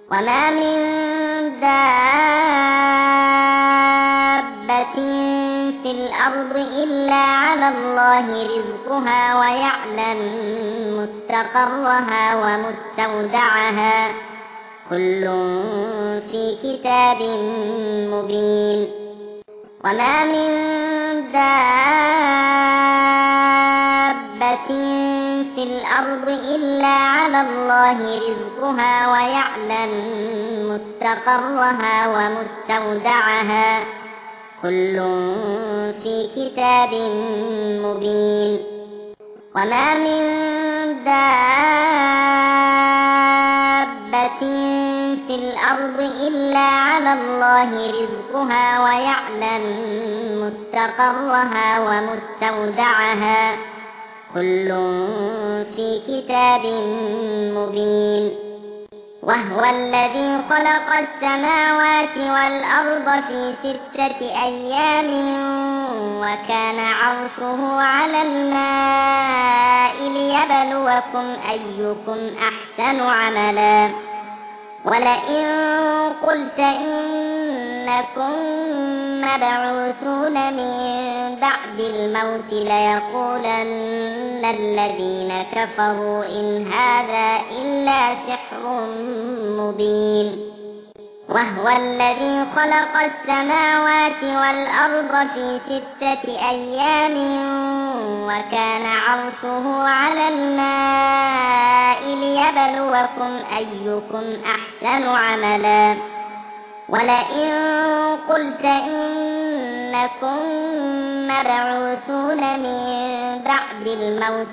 وما من دابة في الأرض إلا على الله رزقها ويعلم مستقرها ومستودعها كل في كتاب مبين وما من دابة في الأرض إلا على الله رزقها ويعلم مستقرها ومستودعها كل في كتاب مبين وما من دابة في الأرض إلا على الله رزقها ويعلم مستقرها ومستودعها كل في كتاب مبين وهو الذي خلق السماوات والأرض في 6 أيام وكان عرشه على الماء ليبلوكم أيكم أحسن عملا ولئن قلت إنكم مبعوثون من بعد الموت ليقولن الذين كفروا إن هذا إلا سحر مبين وهو الذي خلق السماوات والأرض في 6 أيام وكان عرشه على الماء ليبلوكم أيكم أحسن عملا ولئن قلت إنكم مبعوثون من بعد الموت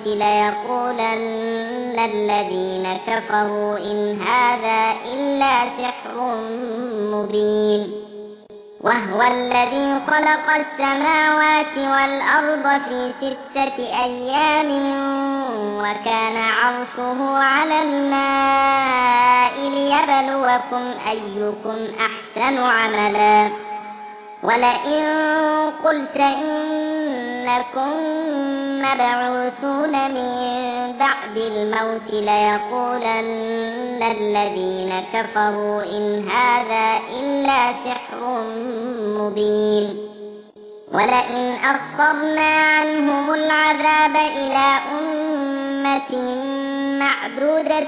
ليقولن الذين كفروا إن هذا إلا سحر مبين وهو الذي خلق السماوات والأرض في 6 أيام وكان عرشه على الماء ليبلوكم أيكم أحسن عملا ولئن قلت إنكم مبعوثون من بعد الموت ليقولن الذين كفروا إن هذا إلا سحر مبين ولئن أخرنا عنهم العذاب إلى أمة معدودة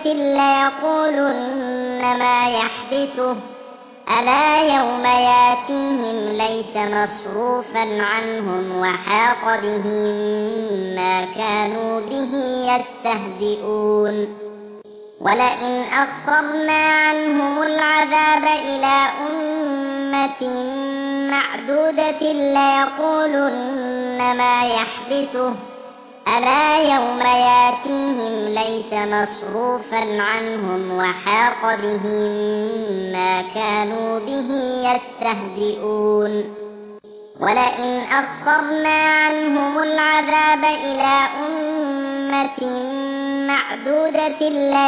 ليقولن ما يحبسه ألا يوم ياتيهم ليس مصروفا عنهم وحاق بهم ما كانوا به يستهزئون ولئن أخرنا عنهم العذاب إلى أمة معدودة ليقولن ما يحبسه ألا يوم ياتيهم ليس مصروفا عنهم وحاق بهم ما كانوا به يستهزئون ولئن أخرنا عنهم العذاب إلى أمة معدودة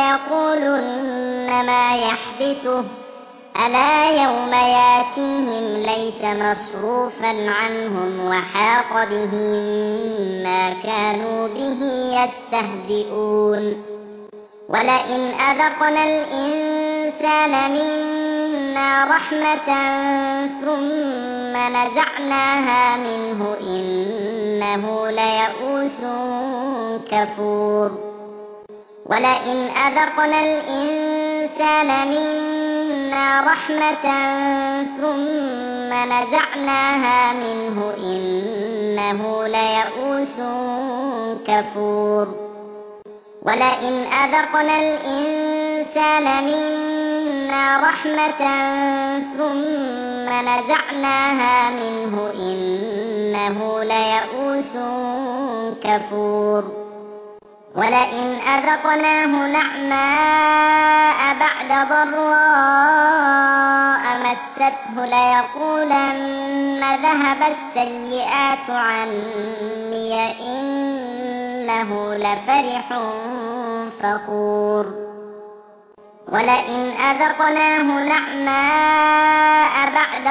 ليقولن ما يحبسه ألا يوم ياتيهم ليس مصروفا عنهم وحاق بهم ما كانوا به يستهزئون ولئن أذقنا الإنسان منا رحمة ثم نزعناها منه إنه ليئوس كفور ولئن أذقنا الإنسان منا رحمة ثم نزعناها منه إنه ليئوس كفور ولئن أذقنا الإنسان منا رحمة ثم نزعناها منه إنه ليئوس كفور ولئن أذقناه نعماء بعد ضراء مسته ليقولن ذهب السيئات عني إنه لفرح فخور ولئن أذقناه نعماء بعد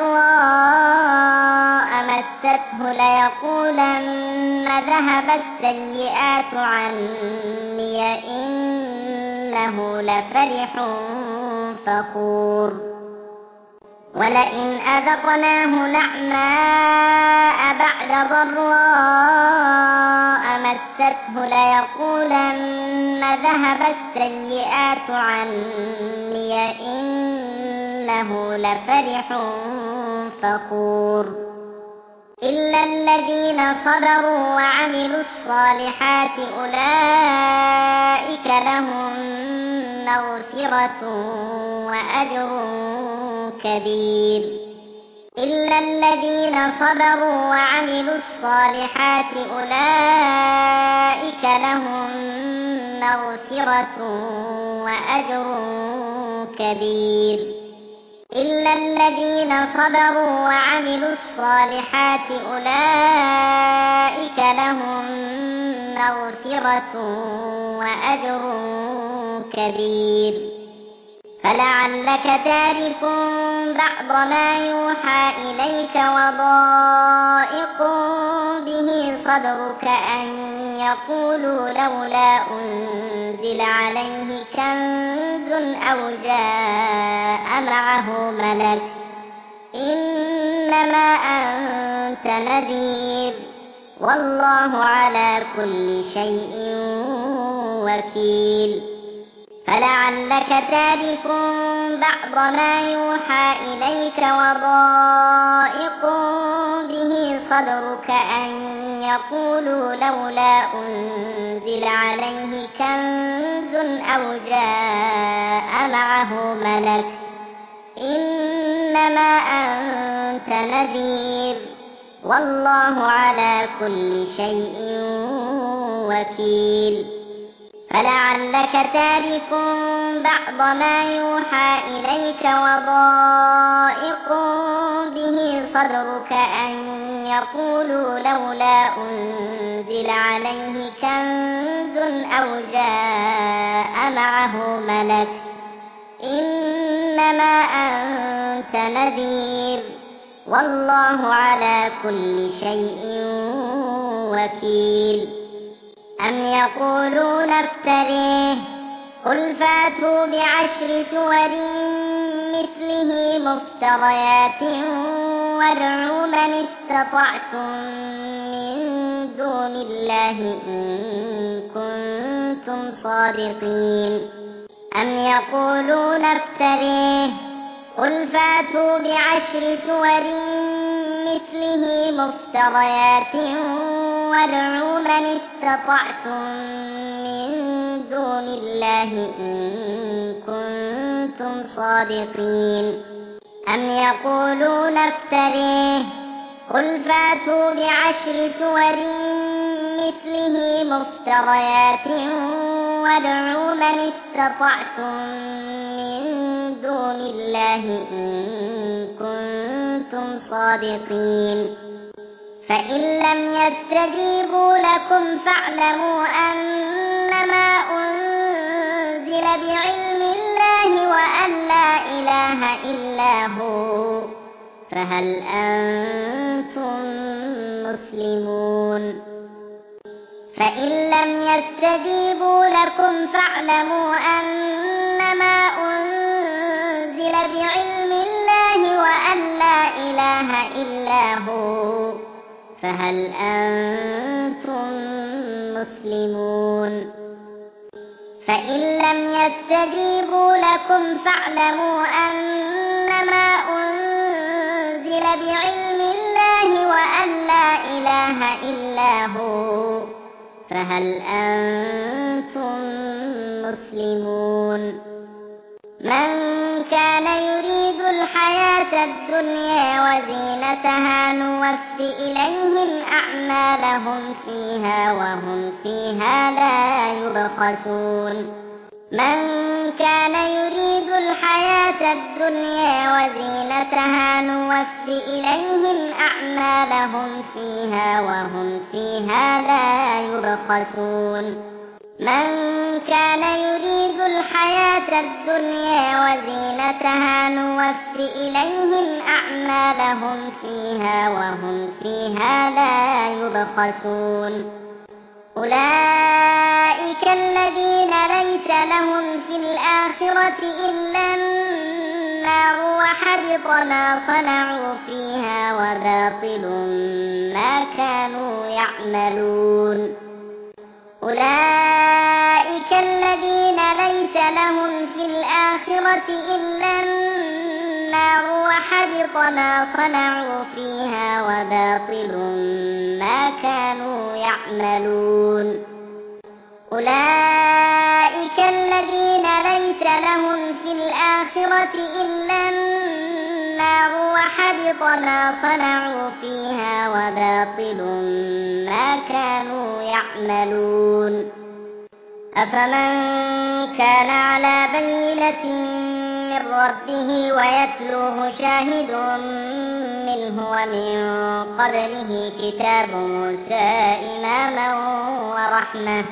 ضراء مسته ليقولن ذهب السيئات عني إنه لفرح فخور ولئن أذقناه نعماء بعد ضراء مسته ليقولن ذهب السيئات عني إنه لفرح فخور إلا الذين صبروا وعملوا الصالحات أولئك لهم مغفرة وأجر كبير إلا الذين صبروا وعملوا الصالحات أولئك لهم مغفرة وأجر كبير إلا الذين صبروا وعملوا الصالحات أولئك لهم مغفرة وأجر كبير فلعلك تارك بعض ما يوحى إليك وضائق به صدرك أن يقولوا لولا أنزل عليه كنز أو جاء معه ملك إنما أنت نذير والله على كل شيء وكيل فلعلك تارك بعض ما يوحى إليك وضائق به صدرك أن يقولوا لولا أنزل عليه كنز أو جاء معه ملك إنما أنت نذير والله على كل شيء وكيل فلعلك تارك بعض ما يوحى إليك وضائق به صدرك أن يقولوا لولا أنزل عليه كنز أو جاء معه ملك إنما أنت نذير والله على كل شيء وكيل أم يقولون افتريه قل فاتوا بعشر سور مثله مفتريات وادعوا من استطعتم من دون الله إن كنتم صادقين أم يقولون افتريه قل فاتوا بعشر سور مثله مفتريات وادعوا من استطعتم من دون الله إن كنتم صادقين أم يقولون افتريه قل فاتوا بعشر سور مثله مفتريات وادعوا من استطعتم من دون الله إن كنتم صادقين فإن لم يستجيبوا لكم فاعلموا أنما أنزل بعلم الله وأن لا إله إلا هو فهل أنتم مسلمون فإن لم يستجيبوا لكم فاعلموا أنما أنزل بعلم الله وأن لا إله إلا هو فهل أنتم مسلمون فإن لم يستجيبوا لكم فاعلموا أنما أنزل بعلم الله وأن لا إله إلا هو فهل أنتم مسلمون من كان يريد الحياة الدنيا وزينتها نوفي إليهم أعمالهم فيها وهم فيها لا يبخسون من كان يريد الحياة الدنيا وزينتها نوفي إليهم أعمالهم فيها وهم فيها لا يبخسون من كان يريد الحياة الدنيا وزينتها نوفي إليهم أعمالهم فيها وهم فيها لا يبخسون أولئك الذين ليس لهم في الآخرة إلا وحبط ما صنعوا فيها وباطل ما كانوا يعملون أولئك الذين ليس لهم في الآخرة إلا النار وحبط ما صنعوا فيها وباطل ما كانوا يعملون أولئك الذين ليس لهم في الآخرة إلا النار وحبط ما صنعوا فيها وباطل ما كانوا يعملون أفمن كان على بينة من ربه ويتلوه شاهد منه ومن قبله كتاب موسى إماما ورحمة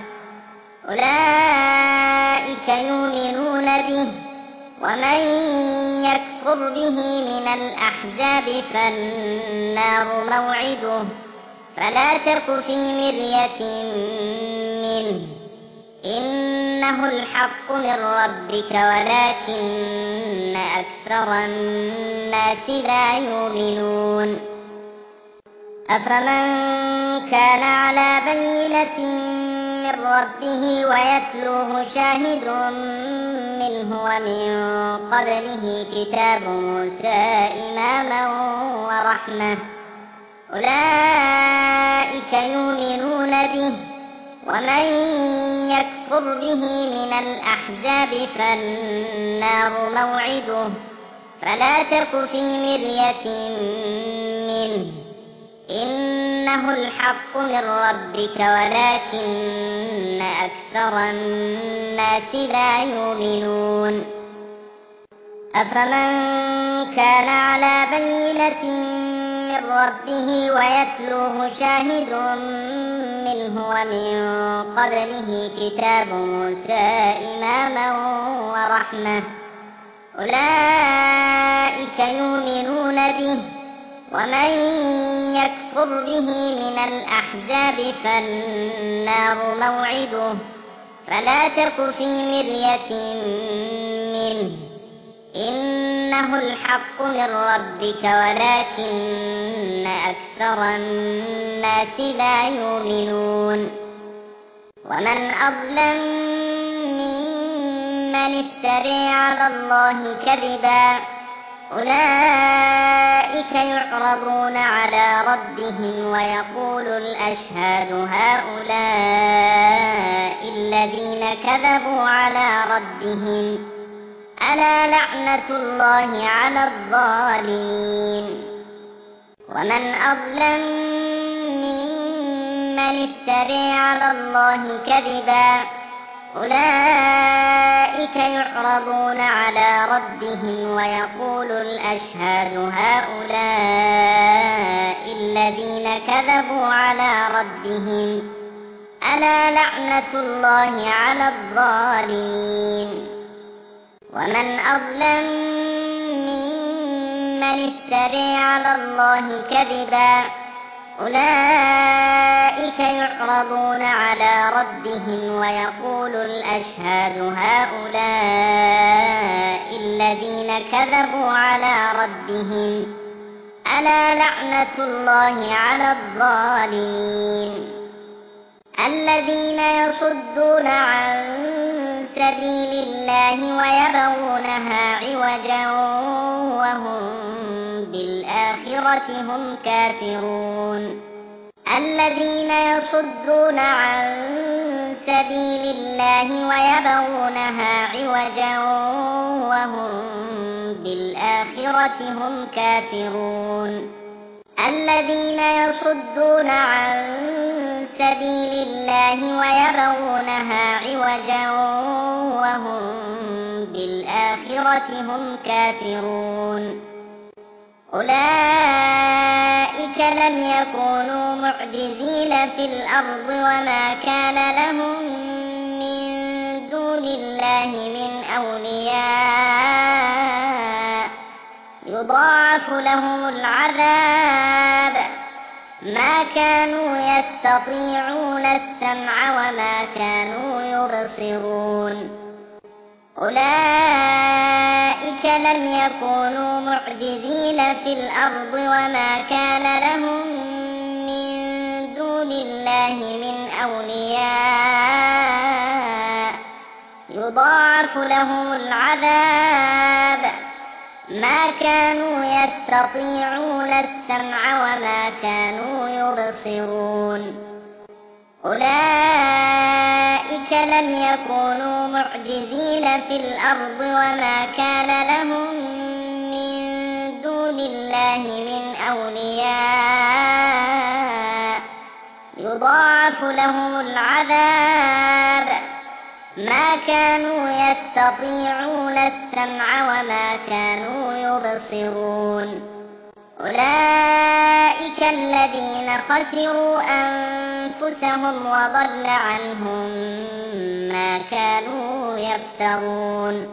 أولئك يؤمنون به ومن يكفر به من الأحزاب فالنار موعده فلا تك في مرية منه إنه الحق من ربك ولكن أكثر الناس لا يؤمنون أفمن كان على بينة من ربه ويتلوه شاهد منه ومن قبله كتاب موسى إماما ورحمة أولئك يؤمنون به ومن يكفر به من الأحزاب فالنار موعده فلا تك في مرية منه إنه الحق من ربك ولكن أكثر الناس لا يؤمنون أفمن كان على بينة من ربه ويتلوه شاهد منه ومن قبله كتاب موسى إماما ورحمة أولئك يؤمنون به ومن يكفر به من الأحزاب فالنار موعده فلا تك في مرية منه إنه الحق من ربك ولكن أكثر الناس لا يؤمنون ومن أظلم ممن افترى على الله كذبا أولئك يعرضون على ربهم ويقول الأشهاد هؤلاء الذين كذبوا على ربهم ألا لعنة الله على الظالمين ومن أظلم ممن افترى على الله كذبا أولئك يعرضون على ربهم ويقول الأشهاد هؤلاء الذين كذبوا على ربهم ألا لعنة الله على الظالمين ومن أظلم ممن افترى على الله كذبا أولئك يعرضون على ربهم ويقول الأشهاد هؤلاء الذين كذبوا على ربهم ألا لعنة الله على الظالمين الذين يصدون عن سبيل الله ويبغونها عوجا وهم بالآخرة هم كافرون الذين يصدون عن سبيل الله ويبغونها عوجا وهم بالآخرة هم كافرون الذين يصدون عن سبيل الله ويبغونها عوجا وهم بالآخرة هم كافرون أولئك لم يكونوا معجزين في الأرض وما كان لهم من دون الله من أولياء يضاعف لهم العذاب ما كانوا يستطيعون السمع وما كانوا يبصرون أولئك لم يكونوا معجزين في الأرض وما كان لهم من دون الله من أولياء يضاعف لهم العذاب ما كانوا يستطيعون السمع وما كانوا يبصرون أولئك لم يكونوا معجزين في الأرض وما كان لهم من دون الله من أولياء يضاعف لهم العذاب ما كانوا يستطيعون السمع وما كانوا يبصرون أولئك الذين خسروا أنفسهم وضل عنهم ما كانوا يفترون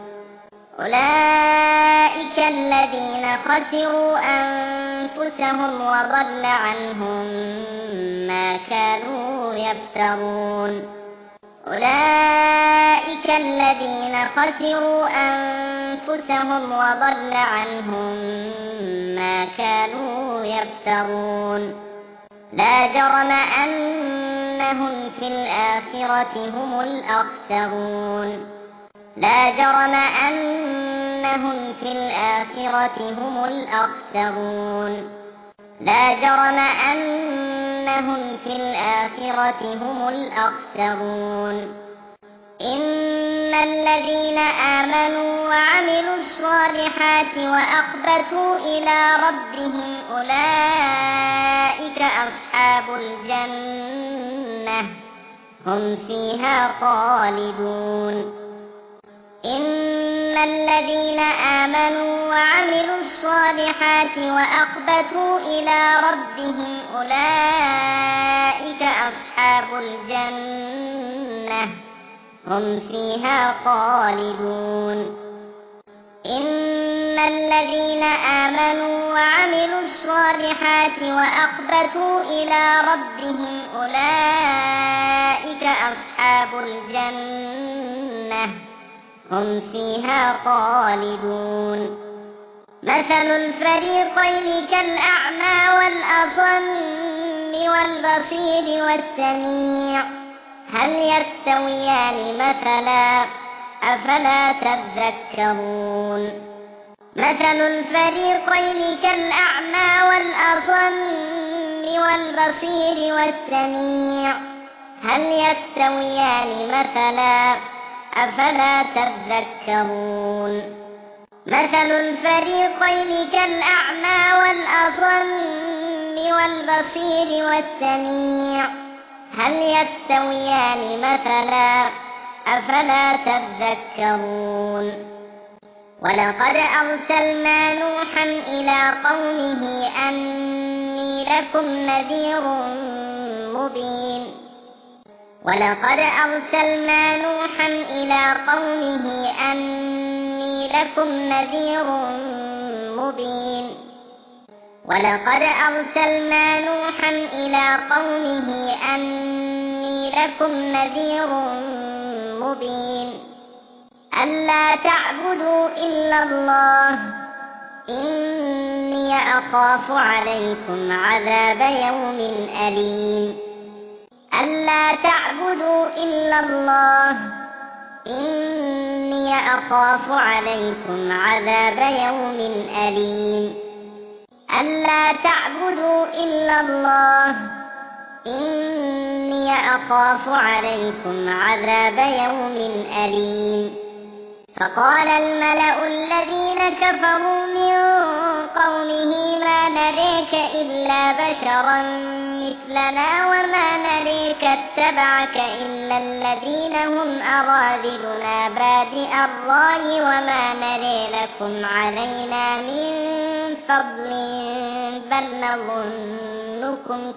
أولئك الذين خسروا أنفسهم وضل عنهم ما كانوا يفترون أولئك الذين خسروا أنفسهم وضل عنهم ما كانوا يفترون لا جرم أنهم في الآخرة هم الأخسرون لا جرم أنهم في الآخرة هم الأخسرون لا جرم أنهم في الآخرة هم الأخسرون إن الذين آمنوا وعملوا الصالحات وأخبتوا إلى ربهم أولئك أصحاب الجنة هم فيها خالدون إن الذين آمنوا وعملوا الصالحات وأخبتوا إلى ربهم أولئك أصحاب الجنة هم فيها خالدون إن الذين آمنوا وعملوا الصالحات وأخبتوا إلى ربهم أولئك أصحاب الجنة هم فيها خالدون مثل الفريقين كالأعمى والأصم والبصير والسميع هل يستويان مثلا أفلا تذكرون مثل الفريقين كالأعمى والأصم والبصير والسميع هل يستويان مثلا أفلا تذكرون مثل الفريقين كالأعمى والأصم والبصير والسميع هل يستويان مثلا أفلا تذكرون ولقد أرسلنا نوحا إلى قومه أني لكم نذير مبين ولقد أرسلنا نوحا إلى قومه أني لكم نذير مبين ولقد أرسلنا نوحا إلى قومه أني لكم نذير مبين ألا تعبدوا إلا الله إني أخاف عليكم عذاب يوم أليم ألا تعبدوا إلا الله إني أخاف عليكم عذاب يوم أليم ألا تعبدوا إلا الله إني أخاف عليكم عذاب يوم أليم فقال الملأ الذين كفروا من قومه ما نريك إلا بشرا مثلنا وما نريك اتبعك إلا الذين هم أراذلنا بادئ الرأي وما نري لكم علينا من فضل بل نظنكم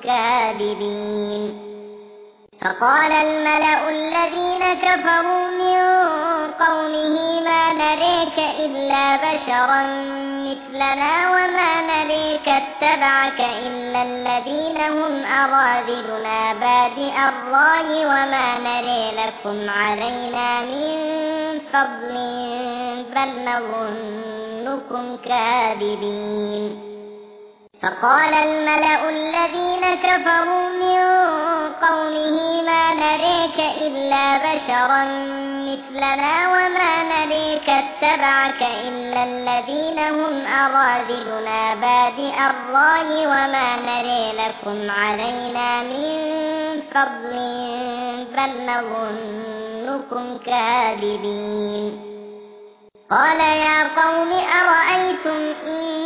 كاذبين فقال الملأ الذين كفروا من قومه ما نريك إلا بشرا مثلنا وما نريك اتبعك إلا الذين هم أراذلنا بادئ الرأي وما نري لكم علينا من فضل بل نظنكم كاذبين. فقال الملأ الذين كفروا من قومه ما نريك إلا بشرا مثلنا وما نريك اتبعك إلا الذين هم أراذلنا بادئ الرأي وما نري لكم علينا من فضل بل نظنكم كاذبين. قال يا قوم أرأيتم إن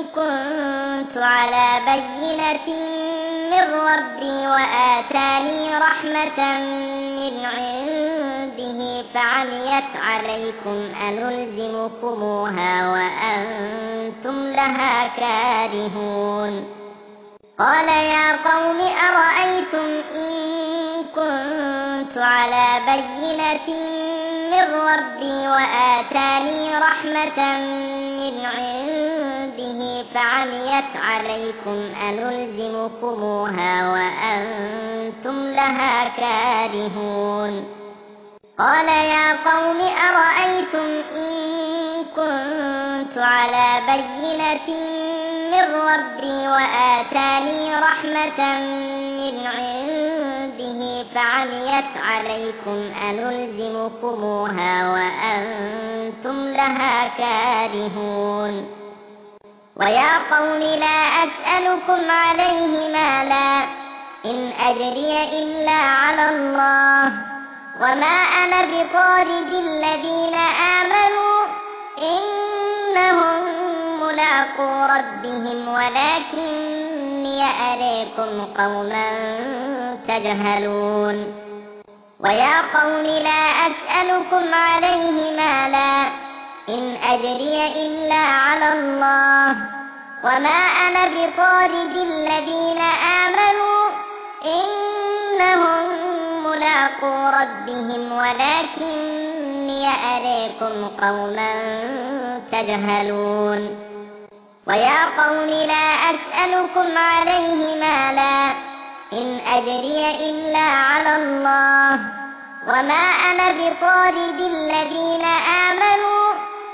كنت على بينة من ربي وآتاني رحمة من عنده فعميت عليكم أنلزمكموها وأنتم لها كارهون. قال يا قوم أرأيتم إن كنت على بينة من ربي وآتاني رحمة من عنده فعميت عليكم أنلزمكموها وأنتم لها كارهون. قال يا قوم أرأيتم إن كنت على بينة من ربي وآتاني رحمة من عنده فعميت عليكم أنلزمكموها وأنتم لها كارهون. ويا قوم لا أسألكم عليه مالا إن أجري إلا على الله وما أنا بطارد الذين آمنوا إنهم ملاقو ربهم ولكني أريكم قوما تجهلون. ويا قوم لا أسألكم عليه مالا إن أجري إلا على الله وما أنا بطارد الذين آمنوا إنهم ملاقو ربهم ولكني أريكم قوما تجهلون. ويا قوم لا أسألكم عليه مالا إن أجري إلا على الله وما أنا بطارد الذين آمنوا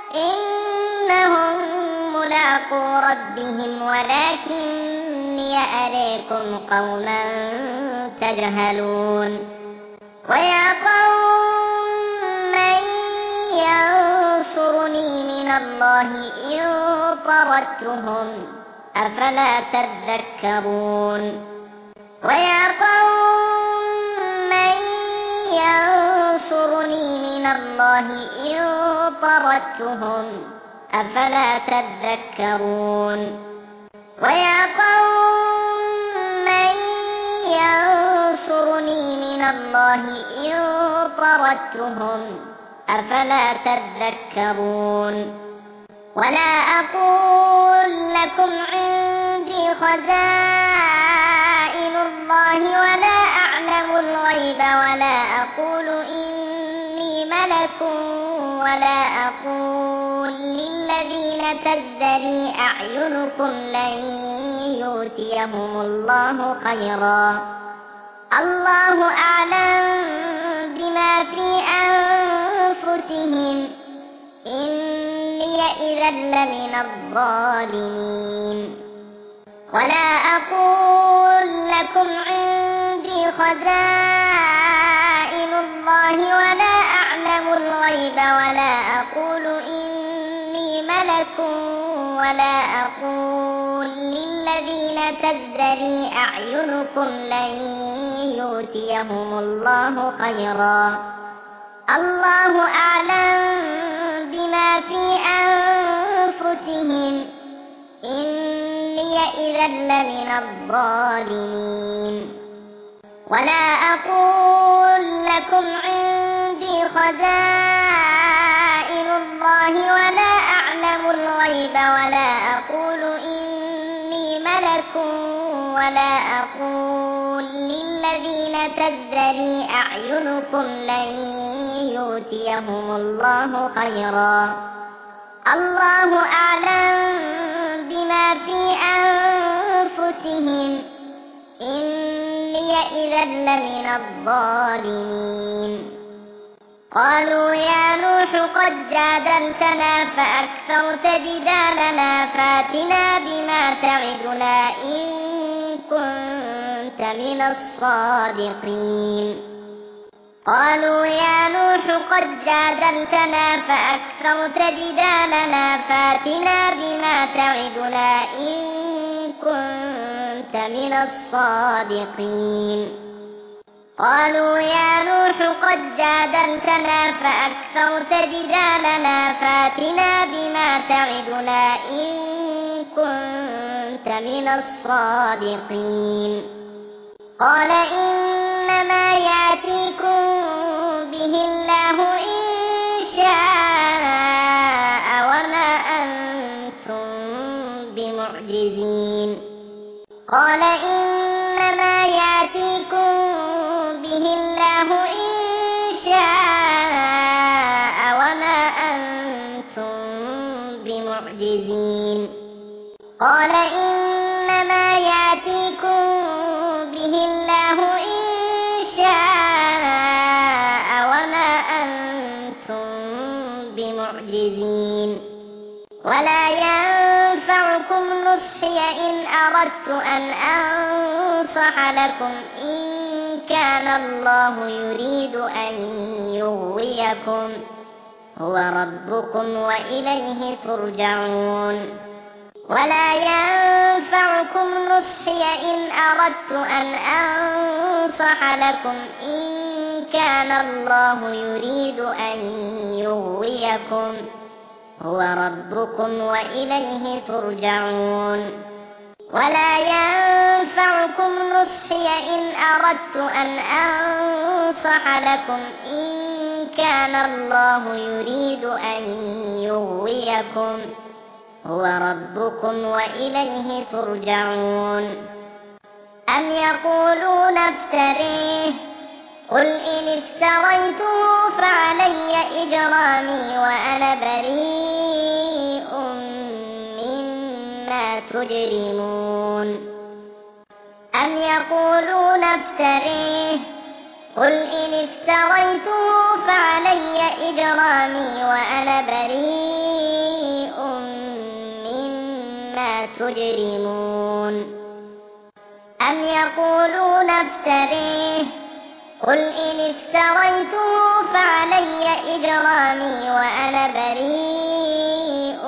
إنهم ملاقو ربهم ولكني أريكم قوما تجهلون. ويا قوم من ينصرني من الله إن طردتهم أفلا تذكرون. ويا قوم من ينصرني من الله إن طردتهم أفلا تذكرون. ويا قوم من ينصرني من الله إن طردتهم أفلا تذكرون. ولا أقول لكم عندي خزائن الله ولا أعلم الغيب ولا أقول إني ملك ولا أقول للذين تزدري أعينكم لن يؤتيهم الله خيرا الله أعلم بما في أنفسهم إني إذا لمن الظالمين. ولا أقول لكم عندي خزائن الله ولا أعلم الغيب ولا أقول إني ملك ولا أقول للذين تزدري أعينكم لن يؤتيهم الله خيرا الله أعلم بما في أنفسهم إني إذا لمن الظالمين. ولا أقول لكم عندي خزائن الله ولا أعلم الغيب ولا أقول إني ملك ولا أقول للذين تزدري أعينكم لن يؤتيهم الله خيرا الله أعلم بما في أنفسهم إني إذا لمن الظالمين قالوا يا نوح قد جادلتنا فأكثرت جدالنا فاتنا بما تعدنا إن كنت من الصادقين قالوا يا نوح قد جادلتنا فأكثرت جدالنا فاتنا بما تعدنا إن كنت من الصادقين قالوا يا نوح قد جادلتنا فأكثرت جدالنا فاتنا بما تعدنا إن كنت من الصادقين قال إنما يأتيكم به الله إن شاء وما أنتم بمعجزين قال إنما يأتيكم به الله إن شاء وما أنتم بمعجزين قال إنما يأتيكم به الله إن شاء وما أنتم بمعجزين ولا ينفعكم نصحي إن أردت أن أنصح لكم إن كان الله يريد أن يغويكم هو ربكم وإليه ترجعون ولا ينفعكم نصحي إن أردت أن أنصح لكم إن كان الله يريد أن يغويكم هو ربكم وإليه ترجعون ولا ينفعكم نصحي إن أردت أن أنصح لكم إن كان الله يريد أن يغويكم هو ربكم وإليه ترجعون أم يقولون افتريه قل إن افتريته فعلي إجرامي وأنا بريء مما تجرمون أم يقولون افتريه قل إن افتريته فعلي إجرامي وأنا بريء مما تجرمون أم يقولون افتريه قل إن افتريته فعلي إجرامي وأنا بريء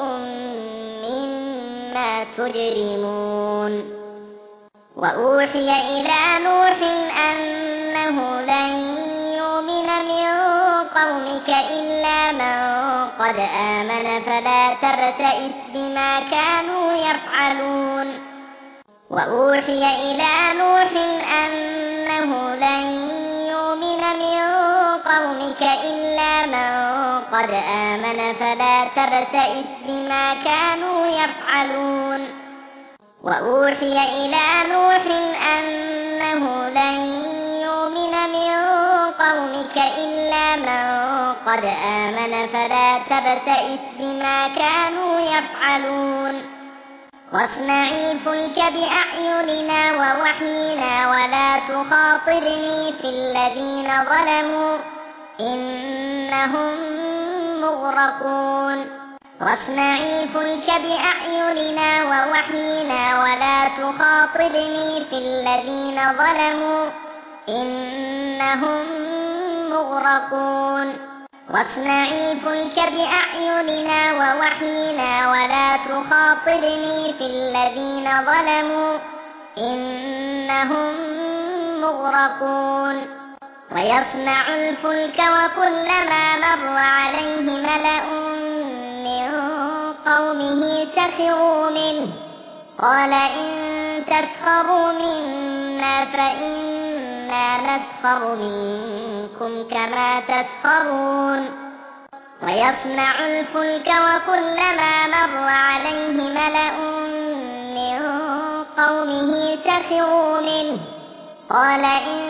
مما تجرمون وأوحي إلى نوح أنه لن يؤمن من قومك إلا من قد آمن فلا تبتئس بما كانوا يفعلون وأوحي إلى نوح أنه لن يؤمن من قومك إلا من قد آمن فلا تبتئس بما كانوا يفعلون وأوحي إلى نوح أنه لن يؤمن من قومك إلا من قد آمن فلا تبتئس بما كانوا يفعلون واصنع الفلك بأعيننا ووحينا ولا تخاطرني في الذين ظلموا إنهم مغرقون واصنع الفلك بأعيننا ووحينا ولا تخاطرني في الذين ظلموا إنهم مغرقون واصنع الفلك بأعيننا ووحينا ولا تخاطرني في الذين ظلموا إنهم مغرقون ويصنع الفلك وكلما مر عليه ملأ من قومه سخروا منه قال إن تسخروا منا فإنا نسخر منكم كما تسخرون ويصنع الفلك وكلما مر عليه ملأ من قومه سخروا منه قال إن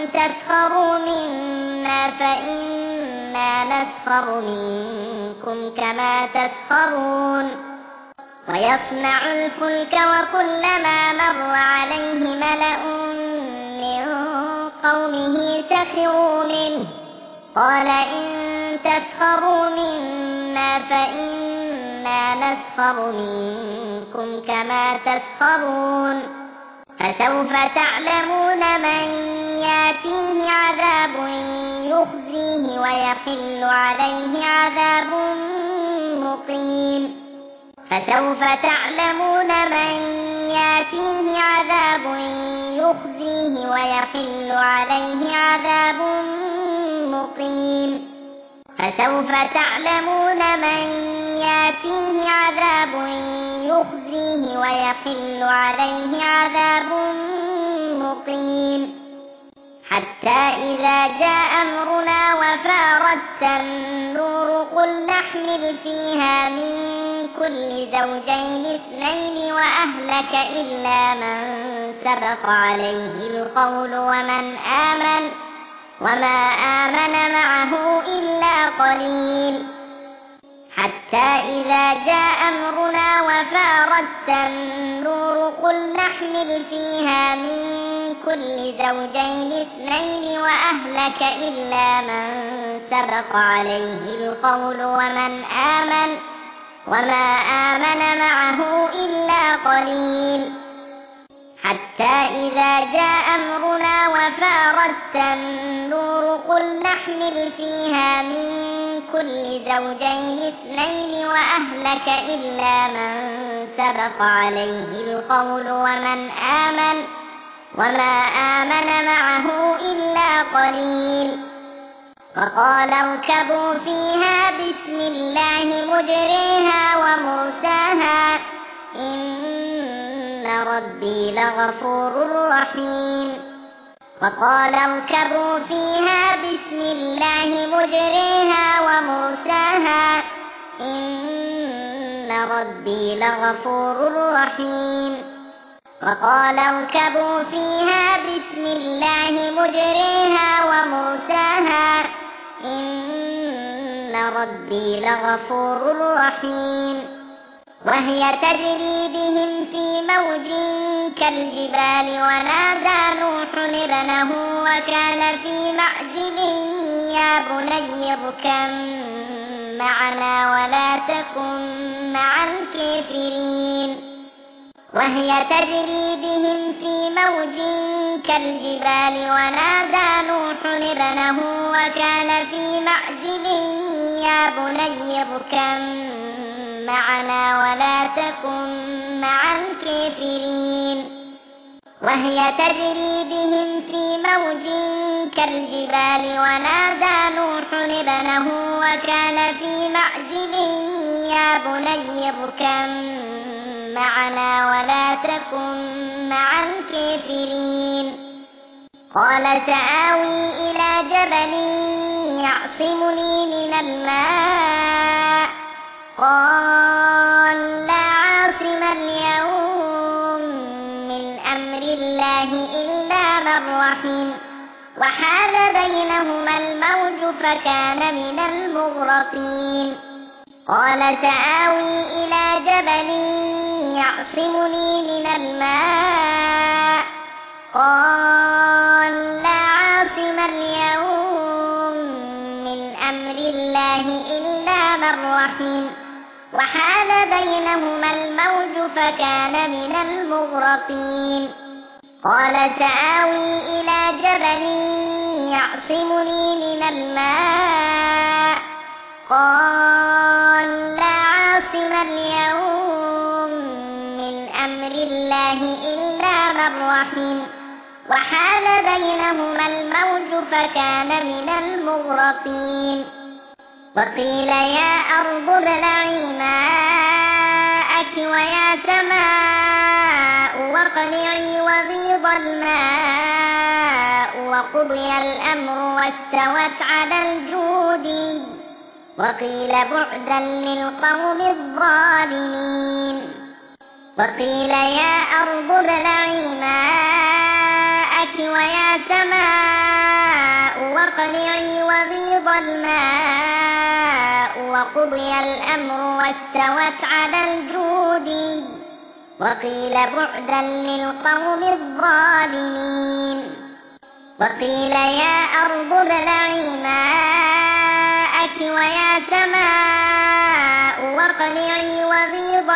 تسخروا منا فإنا نسخر منكم كما تسخرون ويصنع الفلك وكلما مر عليه ملأ من قومه سخروا منه قال إن تسخروا منا فإنا نسخر منكم كما تسخرون فسوف تعلمون من يأتيه عذاب يخزيه ويحل عليه عذاب مقيم فسوف تعلمون من يأتيه عذاب يخزيه ويحل عليه عذاب مقيم فسوف تعلمون من يأتيه عذاب يخزيه ويحل عليه عذاب مقيم حتى إذا جاء أمرنا وفارت النور قل نحمل فيها من كل زوجين اثنين وأهلك إلا من سبق عليه القول وما آمن معه إلا قليل حتى إذا جاء أمرنا وفارت النور قل نحمل فيها من كل زوجين اثنين وأهلك إلا من سبق عليه القول وما آمن معه إلا قليل حتى إذا جاء أمرنا وفارت النور قل نحمل فيها من كل زوجين اثنين وأهلك إلا من سبق عليه القول وما آمن معه إلا قليل وقال اركبوا فيها بسم الله مجريها ومرساها إن ربي لغفور رحيم وقال اركبوا فيها بسم الله مجريها ومرساها إن ربي لغفور رحيم وقال اركبوا فيها بسم الله مجريها ومرساها إن ربي لغفور رحيم وهي تجري بهم في موج كالجبال ونادى نوح ابنه وكان في معزل يا بني اركب معنا ولا تكن مع الكافرين وهي تجري بهم في موج كالجبال ونادى نوح ابنه وكان في معزل يا بني اركب معنا ولا تكن مع الكافرين وهي تجري بهم في موج كالجبال ونادى نوح ابنه وكان في معزل يا بني اركب معنا ولا تكن مع الكافرين قال سآوي إلى جبل يعصمني من الماء قال لا عاصم اليوم من أمر الله إلا من رحم وحال بينهما الموج فكان من المغرقين قال سآوي إلى جبل يعصمني من الماء قال لا عاصم اليوم من أمر الله إلا من رحم وحال بينهما الموج فكان من المغرقين قال سآوي إلى جبل يعصمني من الماء قال لا عاصم اليوم من أمر الله إلا من رحم وحال بينهما الموج فكان من المغرقين وقيل يا أرض ابلعي ماءك ويا سماء واقلعي وغيض الماء وقضي الأمر واستوت على الجود وقيل بعدا للقوم الظالمين وقيل يا أرض ابلعي ماءك ويا سماء وأقلعي وغيض الماء وقضي الأمر واستوت على الجود وقيل بعدا للقوم الظالمين وقيل يا أرض ابلعي ماءك ويا سماء واقلعي وغيض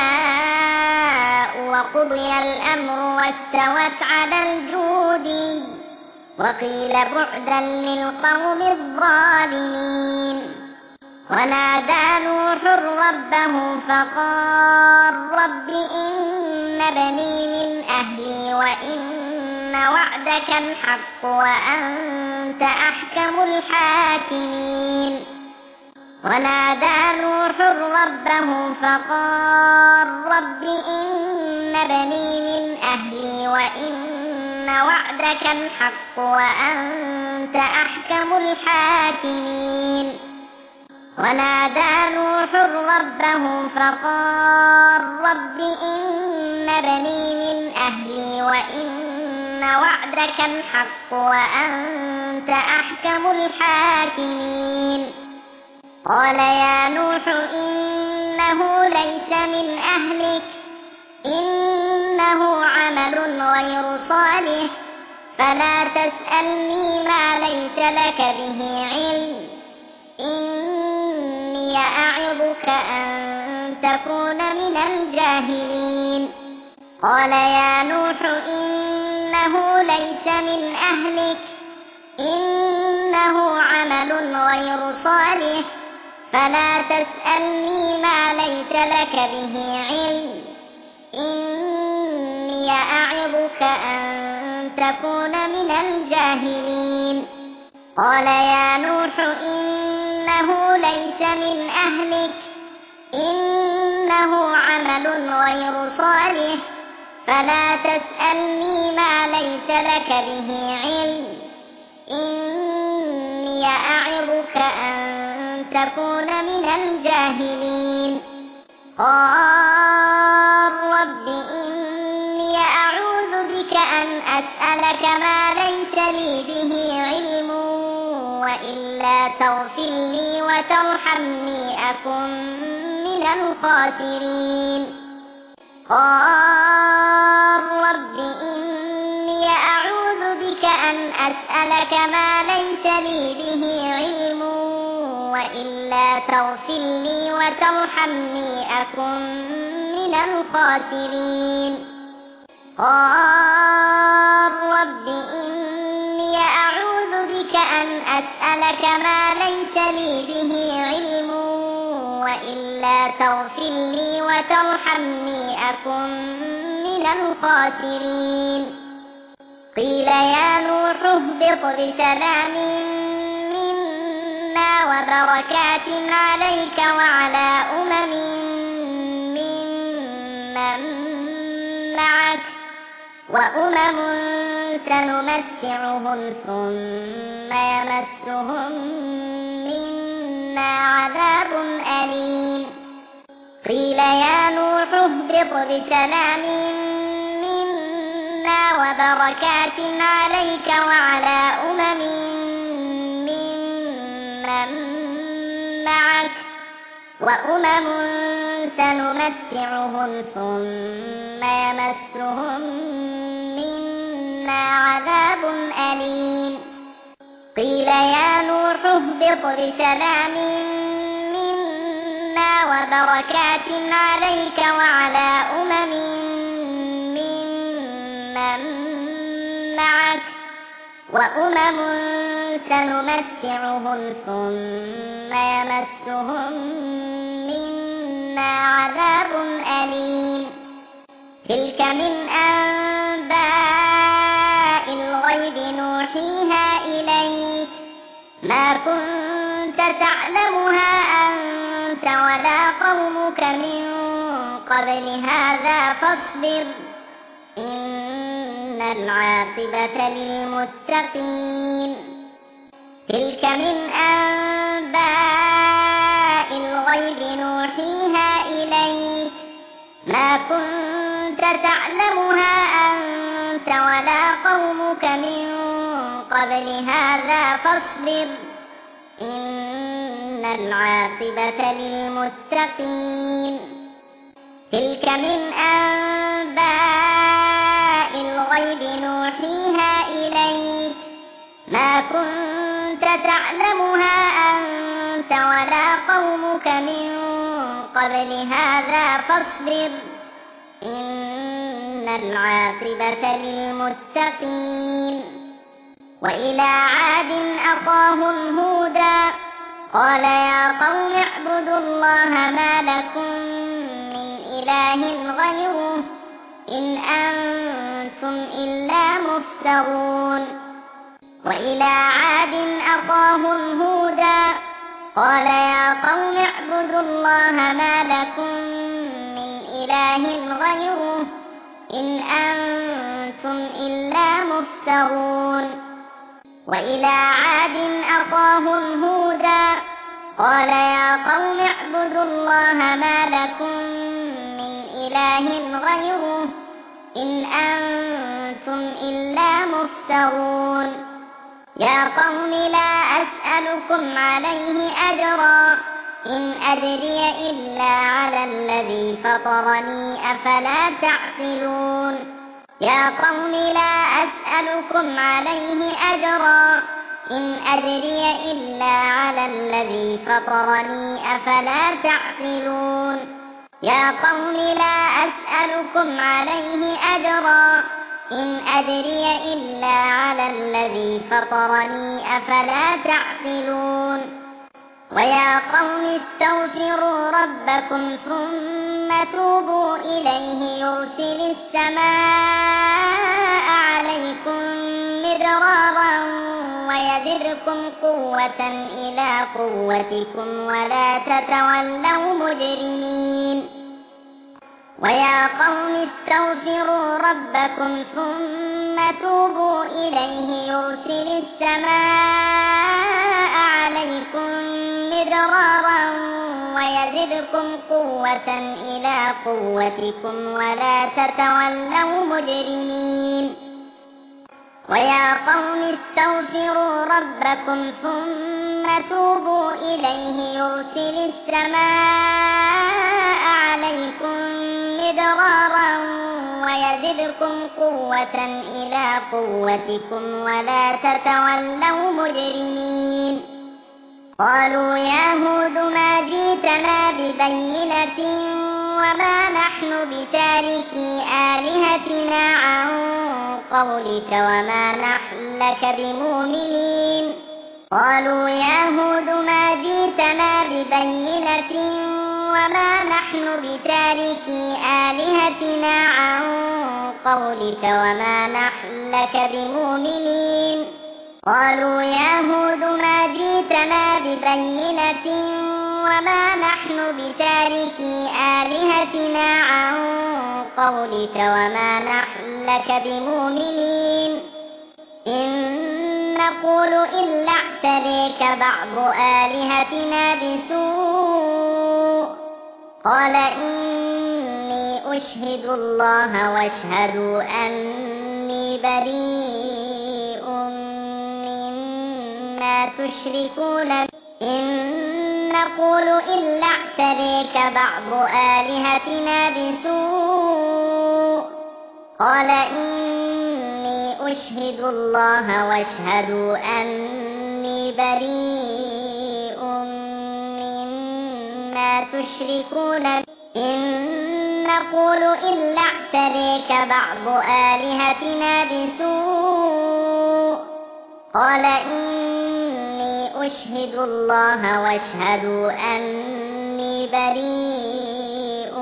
الماء وقضي الأمر واستوت على الجود وقيل بعدا للقوم الظالمين ونادى نوح ربه فقال رب إن ابني من أهلي وإن وعدك الحق وأنت أحكم الحاكمين ونادى نوح ربه فقال رب إن ابني من أهلي وإن وعدك الحق وأنت أحكم الحاكمين ونادى نوح ربه فقال رب إن ابني من أهلي وإن وعدك الحق وأنت أحكم الحاكمين قال يا نوح إنه ليس من أهلك إنه عمل غير صالح فلا تسألني ما ليس لك به علم إني أعظك أن تكون من الجاهلين قال يا نوح إنه ليس من أهلك إنه عمل غير صالح فلا تسألني ما ليس لك به علم إني أعظك أن تكون من الجاهلين قال يا نوح إنه ليس من أهلك إنه عمل غير صالح فلا تسألني ما ليس لك به علم إني أعظك أن تكون من الجاهلين قال رب إني أعوذ بك أن أسألك ما ليس لي به علم وإلا تغفر لي وترحمني أكن من الخاسرين قال رب إني أعوذ بك أن أسألك ما ليس لي به علم وإلا تغفر لي وترحمني أكن من الخاسرين قال رب إني أعوذ بك أن أسألك ما ليس لي به علم وإلا تغفر لي وترحمني أكن من الخاسرين قيل يا نوح اهبط بسلام منا وبركات عليك وعلى أمم ممن معك وأمم سنمتعهم ثم يمسهم منا عذاب أليم قيل يا نوح اهبط بسلام منا وبركات عليك وعلى أمم ممن معك وأمم سنمتعهم ثم يمسهم منا عذاب أليم قيل يا نوح اهبط بسلام منا وبركات عليك وعلى أمم ممن معك وأمم سنمتعهم ثم يمسهم منا عذاب أليم تلك من أنباء الغيب نوحيها إليك ما كنت تعلمها أنت ولا قومك من قبل هذا فاصبر إن العاقبة للمتقين تلك من أنباء الغيب نوحيها إليك ما كنت تعلمها أنت ولا قومك من قبل هذا فاصبر إن العاقبة للمتقين تلك من أنباء الغيب نوحيها إليك ما كنت تعلمها أنت ولا قومك من قبل هذا فاصبر إن العاقبة للمتقين وإلى عاد أخاهم هودا قال يا قوم اعبدوا الله ما لكم من إله غيره إن أنتم إلا مفترون وإلى عاد أخاهم هودا قال يا قوم اعبدوا الله ما لكم من إله غيره إن أنتم إلا مفترون وإلى عاد أخاهم هودا قال يا قوم اعبدوا الله ما لكم من إله غيره إن أنتم إلا مفترون يا قوم لا أسألكم عليه أجرا إن أجري إلا على الذي فطرني أفلا تعقلون يا قوم لا أسألكم عليه أجرا إن أجري إلا على الذي فطرني أفلا تعقلون يا قوم لا أسألكم عليه أجرا إن أجري إلا على الذي فطرني أفلا تعقلون ويا قوم استغفروا ربكم ثم توبوا إليه يرسل السماء عليكم مدرارا ويزدكم قوة إلى قوتكم ولا تتولوا مجرمين ويا قوم استغفروا ربكم ثم توبوا إليه يرسل السماء عليكم مدرارا ويزدكم قوة إلى قوتكم ولا تتولوا مجرمين ويا قوم استغفروا ربكم ثم توبوا إليه يرسل السماء عليكم مدرارا ويزدكم قوة إلى قوتكم ولا تتولوا مجرمين قالوا يا هود ما جئتنا ببينة وما نحن بتاركي آلهتنا عن قولك وما نحن لك بمؤمنين قالوا يا هود ما جئتنا ببينة وما نحن بتاركي آلهتنا عن قولك وما نحن لك بمؤمنين قالوا يا هود ما جئتنا ببينة وما نحن بتاركي آلهتنا عن قولك وما نحن لك بمؤمنين إن نقول إلا اعتريك بعض آلهتنا بسوء قال إني أشهد الله واشهدوا أني بريء مما تشركون إن نقول إلا اعتريك بعض آلهتنا بسوء قال إني أشهد الله واشهدوا أني بريء مما تشركون إن نقول إلا اعتريك بعض آلهتنا بسوء قال إني أشهد الله واشهدوا أني بريء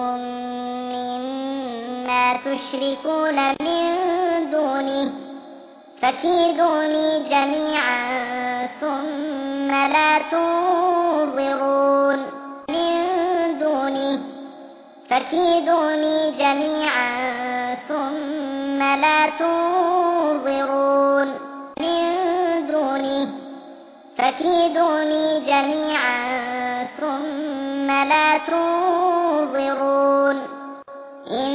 مما تشركون من دونه فكيدوني جميعا ثم لا تنظرون من دونه فكيدوني جميعا ثم لا تنظرون من دونه فكيدوني جميعا ثم لا تنظرون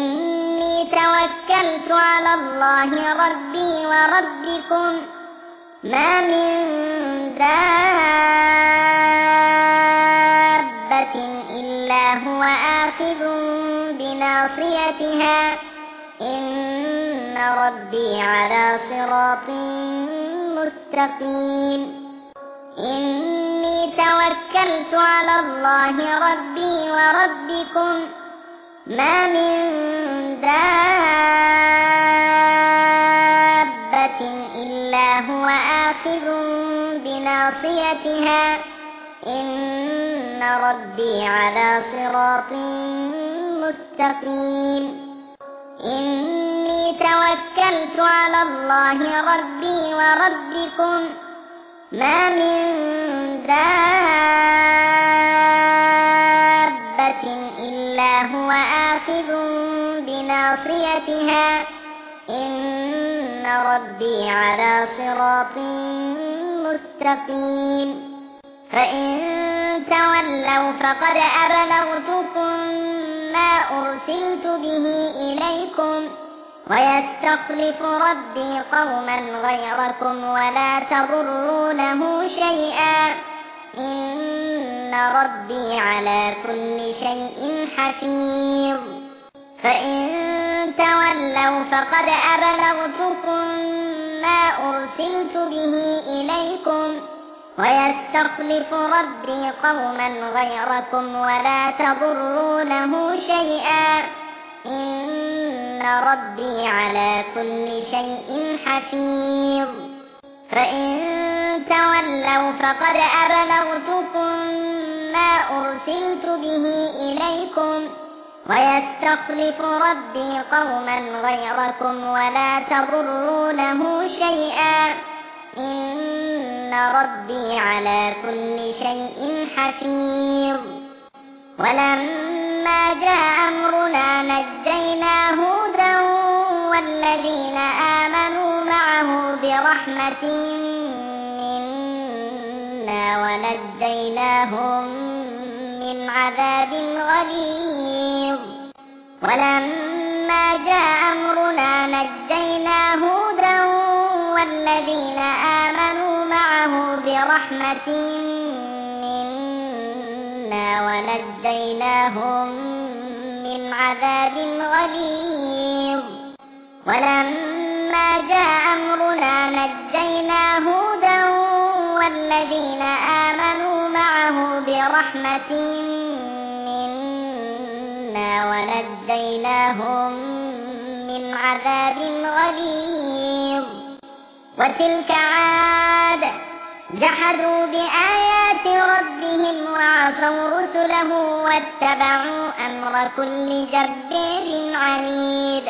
إني توكلت على الله ربي وربكم ما من دابة إلا هو آخذ بناصيتها إن ربي على صراط مستقيم إني توكلت على الله ربي وربكم ما من دابة إلا هو آخذ بناصيتها إن ربي على صراط مستقيم إني توكلت على الله ربي وربكم ما من دابة إلا هو آخذ بناصيتها إن ربي على صراط مستقيم فإن تولوا فقد أبلغتكم ما أرسلت به إليكم ويستخلف ربي قوما غيركم ولا تضرونه شيئا إن ربي على كل شيء حفيظ فإن تولوا فقد أبلغتكم ما أرسلت به إليكم ويستخلف ربي قوما غيركم ولا تضرونه شيئا إن ربي على كل شيء حفيظ فإن تولوا فقد أبلغتكم ما أرسلت به إليكم ويستخلف ربي قوما غيركم ولا تضرونه شيئا إن ربي على كل شيء حفيظ ولما جاء أمرنا نجينا هودا والذين آمنوا معه برحمة منا ونجيناهم من عذاب غليظ ولما جاء أمرنا نجينا هودا والذين آمنوا معه برحمة منا ونجيناهم من عذاب غليظ ولما جاء أمرنا نجينا هودا والذين آمنوا معه برحمة منا ونجيناهم من عذاب غليظ وتلك عاد جحدوا بآيات ربهم وعصوا رسله واتبعوا أمر كل جبار عنيد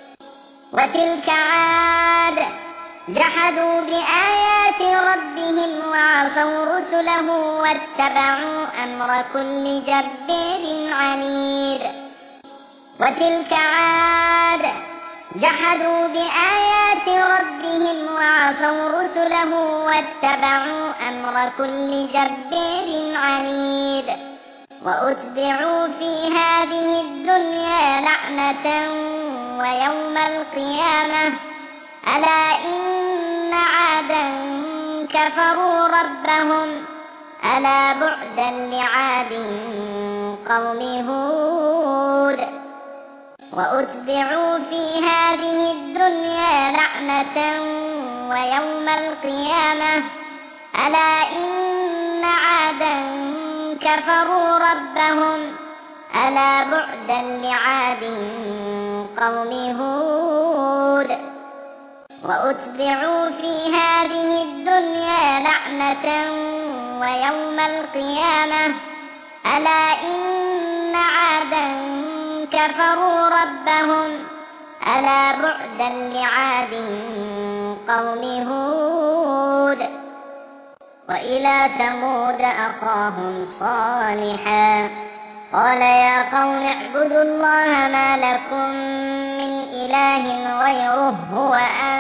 وتلك عاد جحدوا بآيات ربهم وعصوا رسله واتبعوا أمر كل جبار عنيد وتلك عاد جحدوا بآيات ربهم وعصوا رسله واتبعوا أمر كل جبار عنيد وأتبعوا في هذه الدنيا لعنة ويوم القيامة ألا إن عادا كفروا ربهم ألا بعدا لعاد قوم هود وأتبعوا في هذه الدنيا لعنة ويوم القيامة ألا إن عادا كفروا ربهم ألا بعدا لعاد قوم هود وأتبعوا في هذه الدنيا لعنة ويوم القيامة ألا إن عادا كفروا ربهم ألا بعدا لعاد قوم هود وإلى ثمود أخاهم صالحا قال يا قوم اعبدوا الله ما لكم من إله غيره هو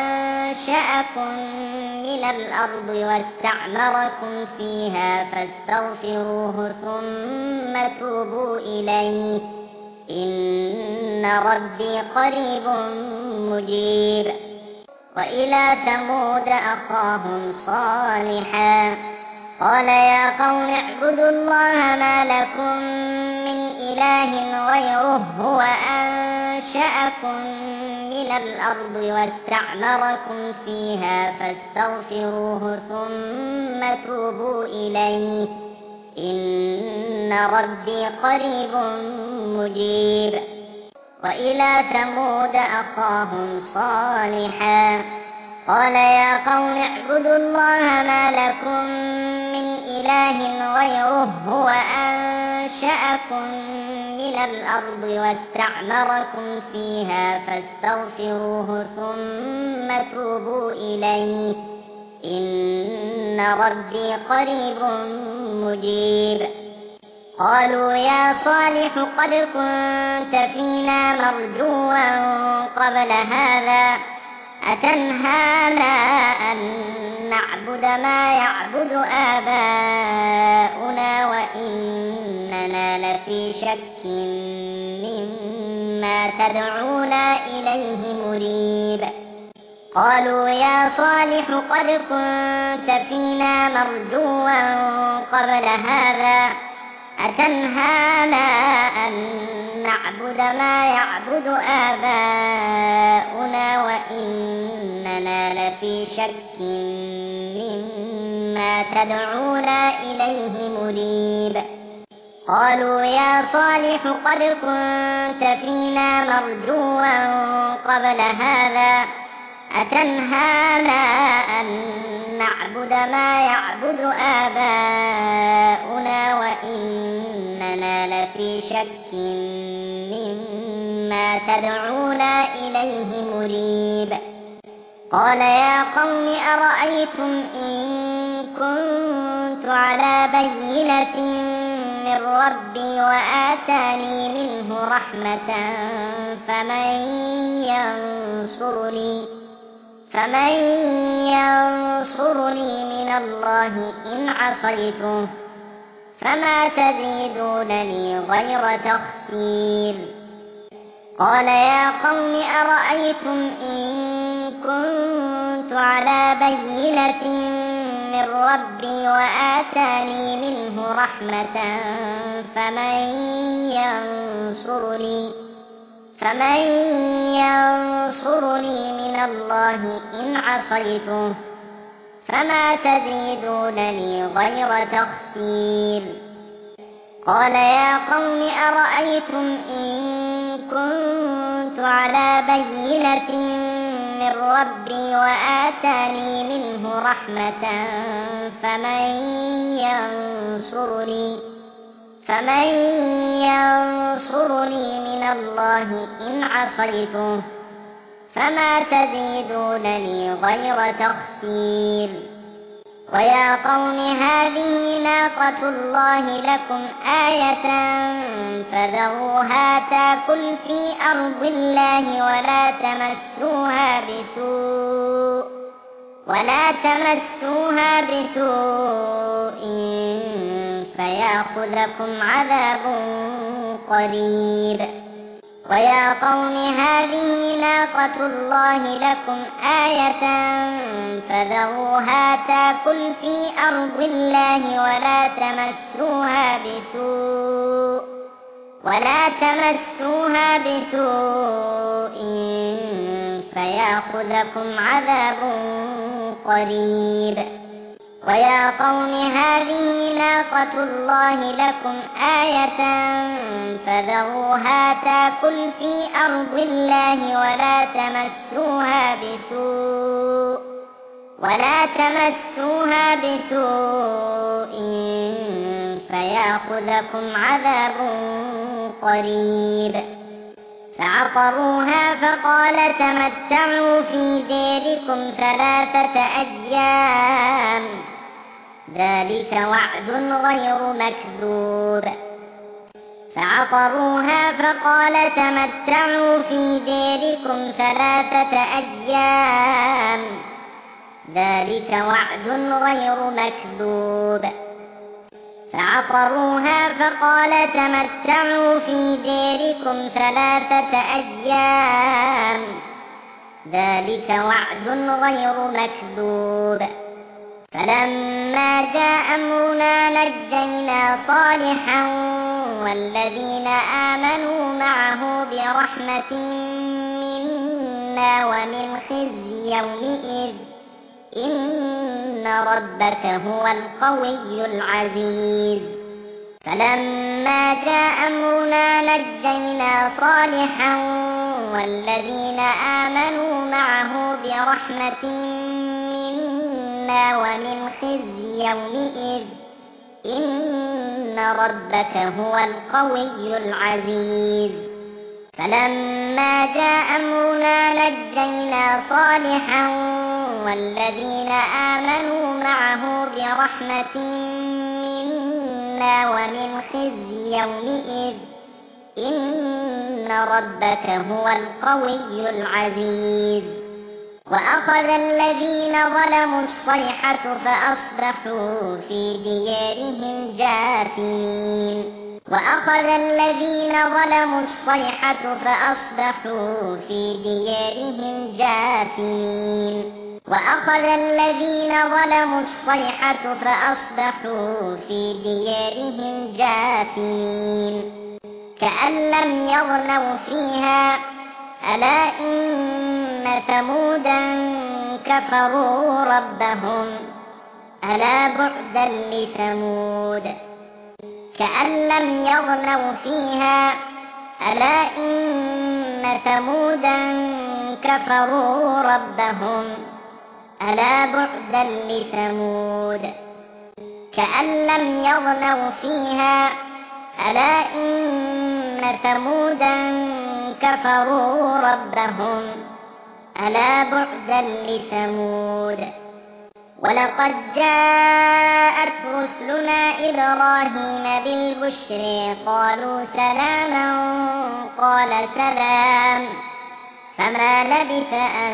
أنشأكم من الأرض واستعمركم فيها فاستغفروه ثم توبوا إليه إن ربي قريب مجيب وإلى ثمود أخاهم صالحا قال يا قوم اعبدوا الله ما لكم من إله غيره هو أنشأكم من الأرض واستعمركم فيها فاستغفروه ثم توبوا إليه إن ربي قريب مجيب وإلى ثمود أخاهم صالحا قال يا قوم اعبدوا الله ما لكم من إله غيره هو أنشأكم من الأرض واستعمركم فيها فاستغفروه ثم توبوا إليه إن ربي قريب مجيب قالوا يا صالح قد كنت فينا مرجوا قبل هذا أتنهانا أن نعبد ما يعبد آباؤنا وإننا لفي شك مما تدعونا إليه مريب قالوا يا صالح قد كنت فينا مرجوا قبل هذا أتنهانا أن نعبد ما يعبد آباؤنا وإننا لفي شك مما تدعونا إليه مريب قالوا يا صالح قد كنت فينا مرجوا قبل هذا أتنهانا أن نعبد ما يعبد آباؤنا وإننا لفي شك مما تدعونا إليه مريب قال يا قوم أرأيتم إن كنت على بينة من ربي وآتاني منه رحمة فمن ينصرني من الله إن عصيته فما تزيدونني غير تخسير قال يا قوم أرأيتم إن كنت على بينة من ربي وآتاني منه رحمة فمن ينصرني من الله إن عصيته فما تزيدونني غير تخسير قال يا قوم أرأيتم إن كنت على بينة من ربي وآتاني منه رحمة فمن ينصرني من الله إن عصيته فما تزيدونني غير تخسير ويا قوم هذه ناقة الله لكم آية فذروها تاكل في أرض الله ولا تمسوها بسوء فيأخذكم عذاب قريب ويا قوم هذه ناقة الله لكم آية فذروها تاكل في أرض الله ولا تمسوها بسوء فيأخذكم عذاب قريب ويا قوم هذه ناقة الله لكم آية فذروها تاكل في أرض الله ولا تمسوها بسوء فيأخذكم عذاب قريب فعقروها فقال تمتعوا في ديركم 3 أيام ذلك وعد غير مكذوب فعقروها فقال تمتعوا في ديركم 3 أيام ذلك وعد غير مكذوب فعقروها فقال تمتعوا في ديركم 3 أيام ذلك وعد غير مكذوب فلما جاء أمرنا نجينا صالحا والذين آمنوا معه برحمة منا ومن خزي يومئذ إن ربك هو القوي العزيز فلما جاء أمرنا نجينا صالحا والذين آمنوا معه برحمة منا ومن خزي يومئذ إن ربك هو القوي العزيز فلما جاء أمرنا نجينا صالحا والذين آمنوا معه برحمة منا ومن خزي يومئذ إن ربك هو القوي العزيز وأخذ الذين ظلموا الصيحة فأصبحوا في ديارهم جاثمين وأخذ الذين ظلموا الصيحة فأصبحوا في ديارهم جاثمين وأخذ الذين ظلموا الصيحة فأصبحوا في ديارهم جاثمين كأن لم يغنوا فيها ألا إن ثمودا كفروا ربهم ألا بعدا لثمود كأن لم يغنوا فيها ألا إن ثمودا كفروا ربهم ألا بعدا لثمود كأن لم يغنوا فيها ألا إن ثمودا كفروا ربهم ألا بعدا لثمود ولقد جاءت رسلنا إبراهيم بالبشر قالوا سلاما قال سلام فما لبث أن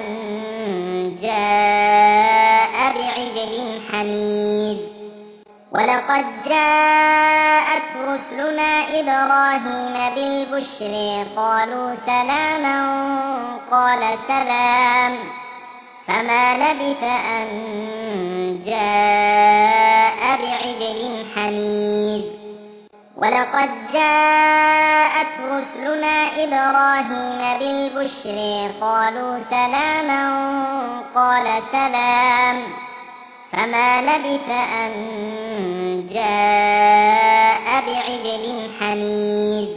جاء بعجل حنيذ ولقد جاءت رسلنا إبراهيم بالبشر قالوا سلاما قال سلام فما لبث أن جاء بعجل حنيذ ولقد جاءت رسلنا إبراهيم بالبشر قالوا سلاما قال سلام فما لبث أن جاء بعجل حنيذ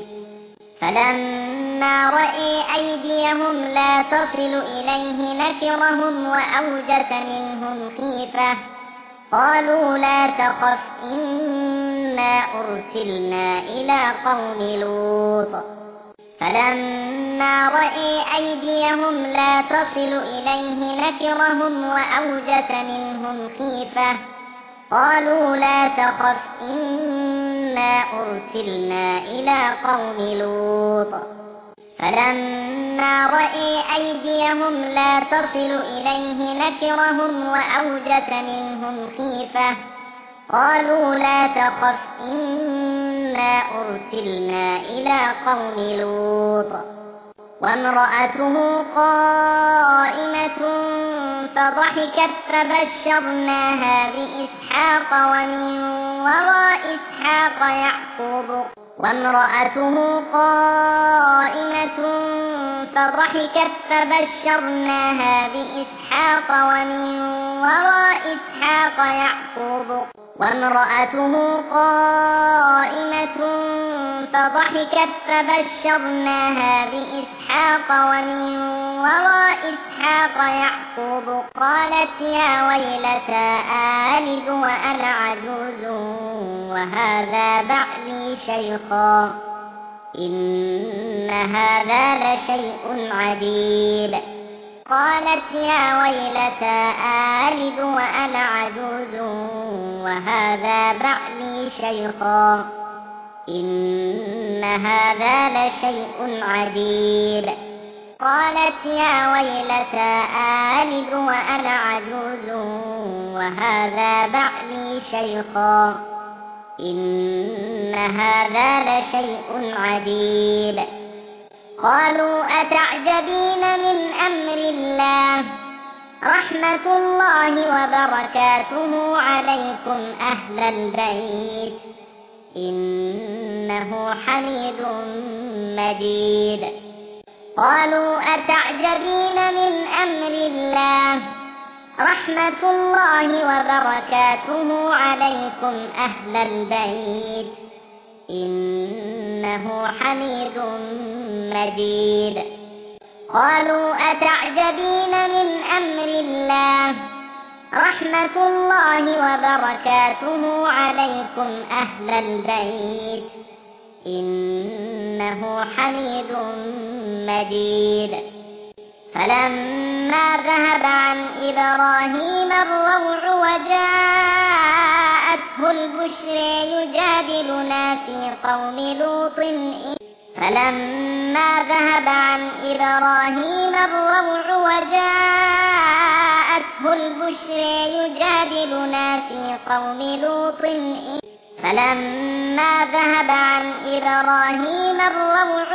فلما رأى أيديهم لا تصل إليه نكرهم وأوجس منهم خيفة قالوا لا تخف إنا أرسلنا إلى قوم لوط فلما رأى أيديهم لا تصل إليه نكرهم وأوجس منهم خيفة قالوا لا تخف إنا أرسلنا إلى قوم لوط فلما رأى أيديهم لا تصل إليه نكرهم وأوجس منهم خيفة قالوا لا تخف إنا أرسلنا إلى قوم لوط وامرأته قائمة فضحكت فبشرناها بإسحاق ومن وراء إسحاق يعقوب وامرأته قائمة فضحكت فبشرناها بإسحاق ومن وراء إسحاق يعقوب وامرأته قائمة فضحكت فبشرناها بإسحاق ومن وراء إسحاق يعقوب قالت يا ويلتى آلد وأنا عجوز وهذا بعلي شيخا إن هذا لشيء عجيب قالت يا ويلتى آلد وأنا عجوز وهذا بعلي شيخا إن هذا لشيء عجيب قالت يا ويلتى آلد وأنا عجوز وهذا بعلي شيخا إن هذا لشيء عجيب قالوا أتعجبين من أمر الله رحمة الله وبركاته عليكم أهل البيت إنه حميد مجيد. قالوا أتعجبين من أمر الله رحمة الله وبركاته عليكم أهل البيت إنه حميد مجيد. قالوا أتعجبين من أمر الله رحمة الله وبركاته عليكم أهل البيت إنه حميد مجيد. فلما ذهب عن إبراهيم الروع وجاءته البشرى يجادلنا في قوم لوط فلما ذهب عن إبراهيم الروع وجاءته البشرى يجادلنا في قوم لوط فلما ذهب عن إبراهيم الروع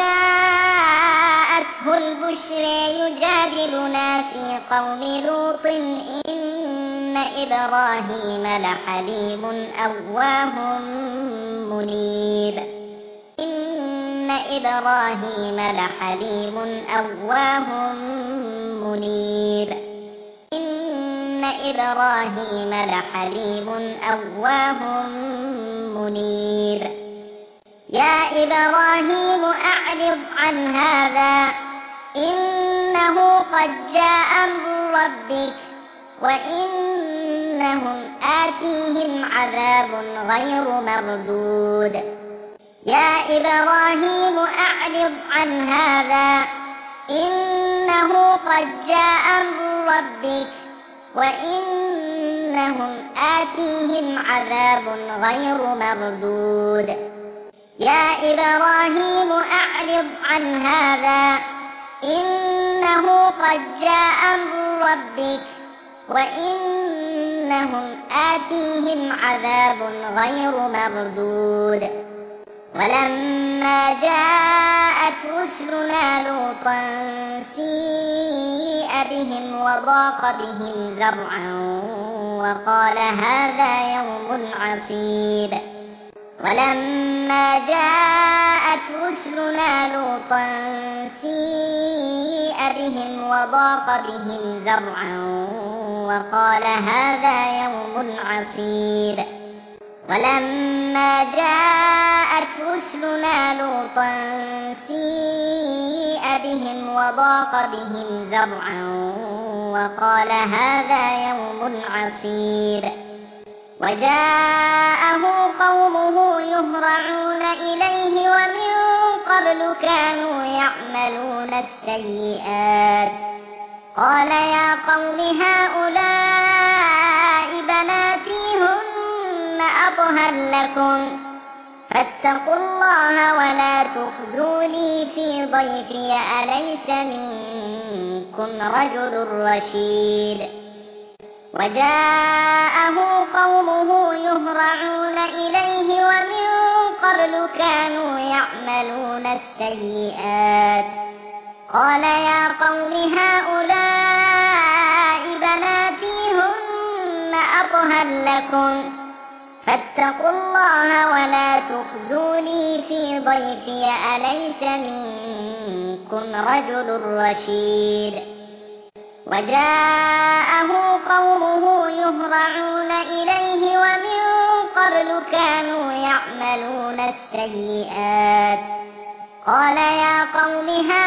وجاءته البشرى يجادلنا في قوم لوط إن إبراهيم لحليم أواه منيب. إن إبراهيم لحليم أواه منيب. إن إبراهيم لحليم أواه منيب. يا إبراهيم أعرض عن هذا إنه قد جاء أمر ربك وإنهم آتيهم عذاب غير مردود. يا إبراهيم أعرض عن هذا إنه قد جاء أمر ربك وإنهم آتيهم عذاب غير مردود. يا إبراهيم أعرض عن هذا إنه قد جاء أمر ربك وإنهم آتيهم عذاب غير مردود. ولما جاءت رسلنا لوطا سيء بهم وضاق بهم ذرعا وقال هذا يوم عصيب. ولما جاءت رسلنا لوطا سيء بهم وضاق بهم ذرعا وقال هذا يوم عصيب. ولما جاءت رسلنا لوطا سيء بهم وضاق بهم ذرعا وقال هذا يوم عصيب. وجاءه قومه يهرعون إليه ومن قبل كانوا يعملون السيئات قال يا قوم هؤلاء بناتي هن أطهر لكم فاتقوا الله ولا تخزوني في ضيفي أليس منكم رجل رشيد. وجاءه قومه يهرعون إليه ومن قبل كانوا يعملون السيئات قال يا قوم هؤلاء بناتي هن أطهر لكم فاتقوا الله ولا تخزوني في ضيفي أليس منكم رجل رشيد. وجاءه قومه يهرعون إليه ومن قبل كانوا يعملون السيئات قال يا قوم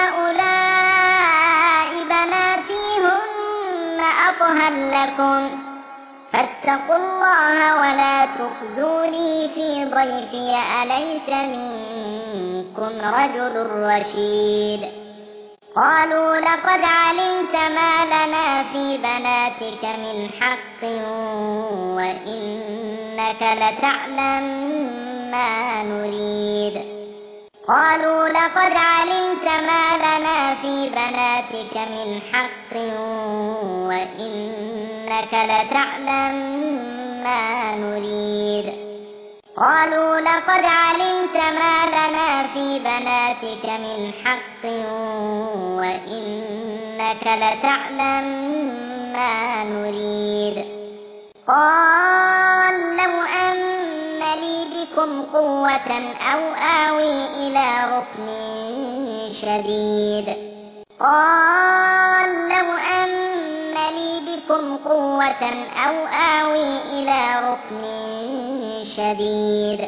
هؤلاء بناتي هن أطهر لكم فاتقوا الله ولا تخزوني في ضيفي أليس منكم رجل رشيد. قالوا لقد علمت ما لنا في بناتك من حق وإنك لتعلم ما نريد. قالوا لقد علمت ما لنا في بناتك من حق وإنك لتعلم ما نريد. قالوا لقد علمت ما لنا في بناتك من حق وإنك لتعلم ما نريد. قال لو أن لي بكم قوة أو آوي إلى ركن شديد. قال لو أن لي بكم قوة أو آوي إلى ركن شديد.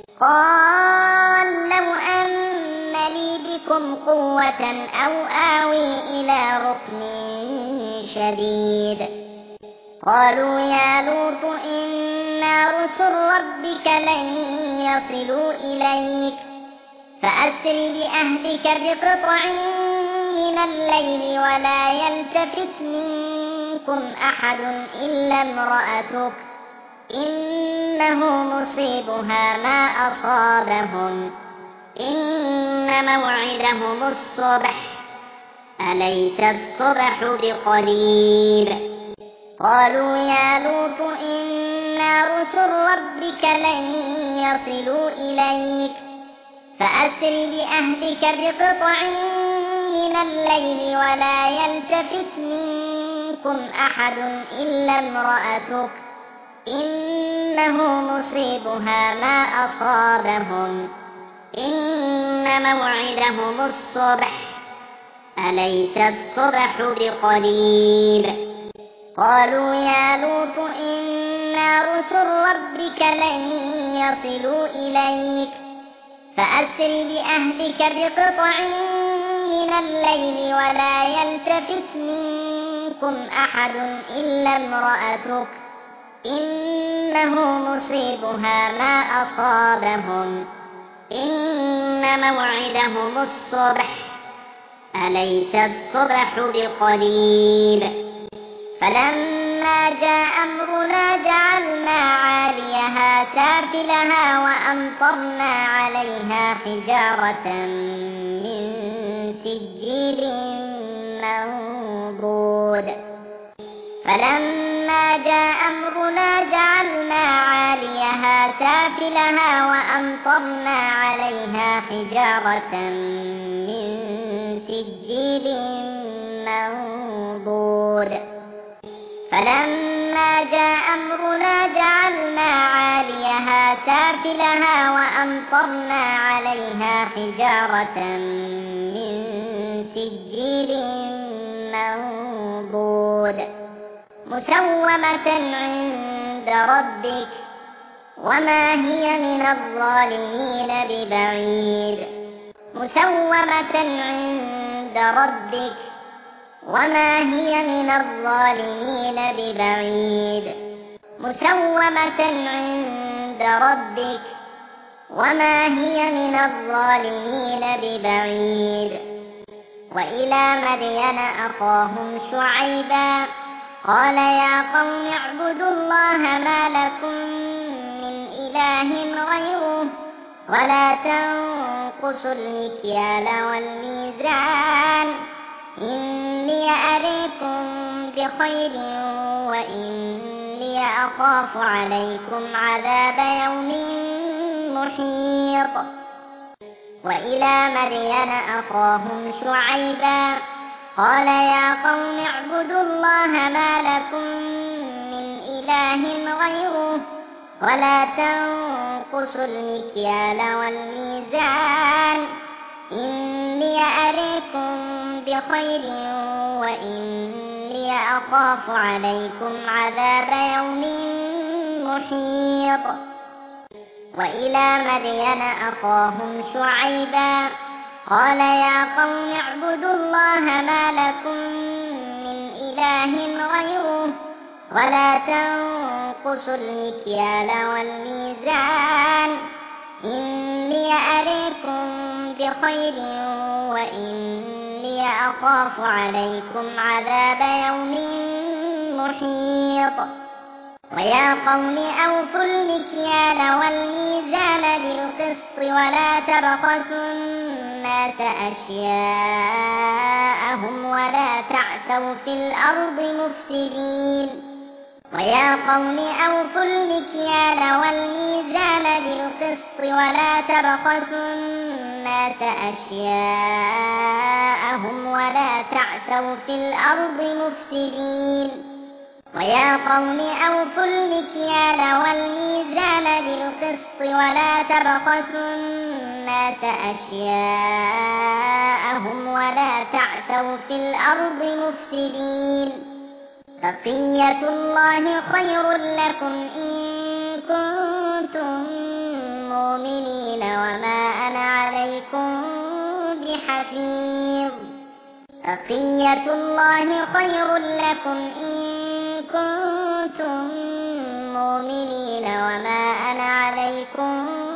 قال لو أن لي بكم قوة أو آوي إلى ركن شديد. قالوا يا لوط إنا رسل ربك لن يصلوا إليك فأسر بأهلك بقطع من الليل ولا يلتفت منكم أحد إلا امرأتك إنه مصيبها ما أصابهم إن موعدهم الصبح أليس الصبح بقريب. قالوا يا لوط إنا رسل ربك لن يصلوا إليك فأسر بأهلك بقطع من الليل ولا يلتفت منكم أحد إلا امرأتك إنه مصيبها ما أصابهم إن موعدهم الصبح أليس الصبح بقريب. قالوا يا لوط إنا رسل ربك لن يصلوا إليك فأسر بأهلك بقطع من الليل ولا يلتفت منكم أحد إلا امرأتك إنه مصيبها ما أصابهم إن موعدهم الصبح أليس الصبح بقريب. فلما جاء أمرنا جعلنا عاليها سافلها وأمطرنا عليها حجارة من سجيل منضود. فلما جاء أمرنا جعلنا عاليها سافلها وأمطرنا عليها حجارة من سجيل منضود. فلما جاء أمرنا جعلنا عاليها سافلها وأمطرنا عليها حجارة من سجيل منضود مسومة عند ربك وما هي من الظالمين ببعيد. مسومة عند ربك وما هي من الظالمين ببعيد. مسومة عند ربك وما هي من الظالمين ببعيد. وإلى مدين أخاهم شعيبا قال يا قوم اعبدوا الله ما لكم من إله غيره ولا تنقصوا المكيال والميزان إني أريكم بخير وإني أخاف عليكم عذاب يوم محيط. وإلى مدين أخاهم شعيبا قال يا قوم اعبدوا الله ما لكم من إله غيره ولا تنقصوا المكيال والميزان إني أريكم بخير وإني أخاف عليكم عذاب يوم محيط. وإلى مدين أخاهم شعيبا قال يا قوم اعبدوا الله ما لكم من إله غيره ولا تنقصوا المكيال والميزان إني أريكم بخير وإني أخاف عليكم عذاب يوم محيط. ويا قوم أوفوا المكيال والميزان بالقسط ولا تبخسوا الناس أشياءهم ولا تعثوا في الأرض مفسدين ويا قوم أوفوا المكيال والميزان بالقسط ولا تبخسوا الناس أشياءهم ولا تعثوا في الأرض مفسدين ويا قوم أوفوا المكيال والميزان بالقسط ولا تبخسوا الناس أشياءهم ولا تعثوا في الأرض مفسدين بقية الله خير لكم إن كنتم مؤمنين وما أنا عليكم بحفيظ بقية الله خير لكم إن كنتم مؤمنين وما أنا عليكم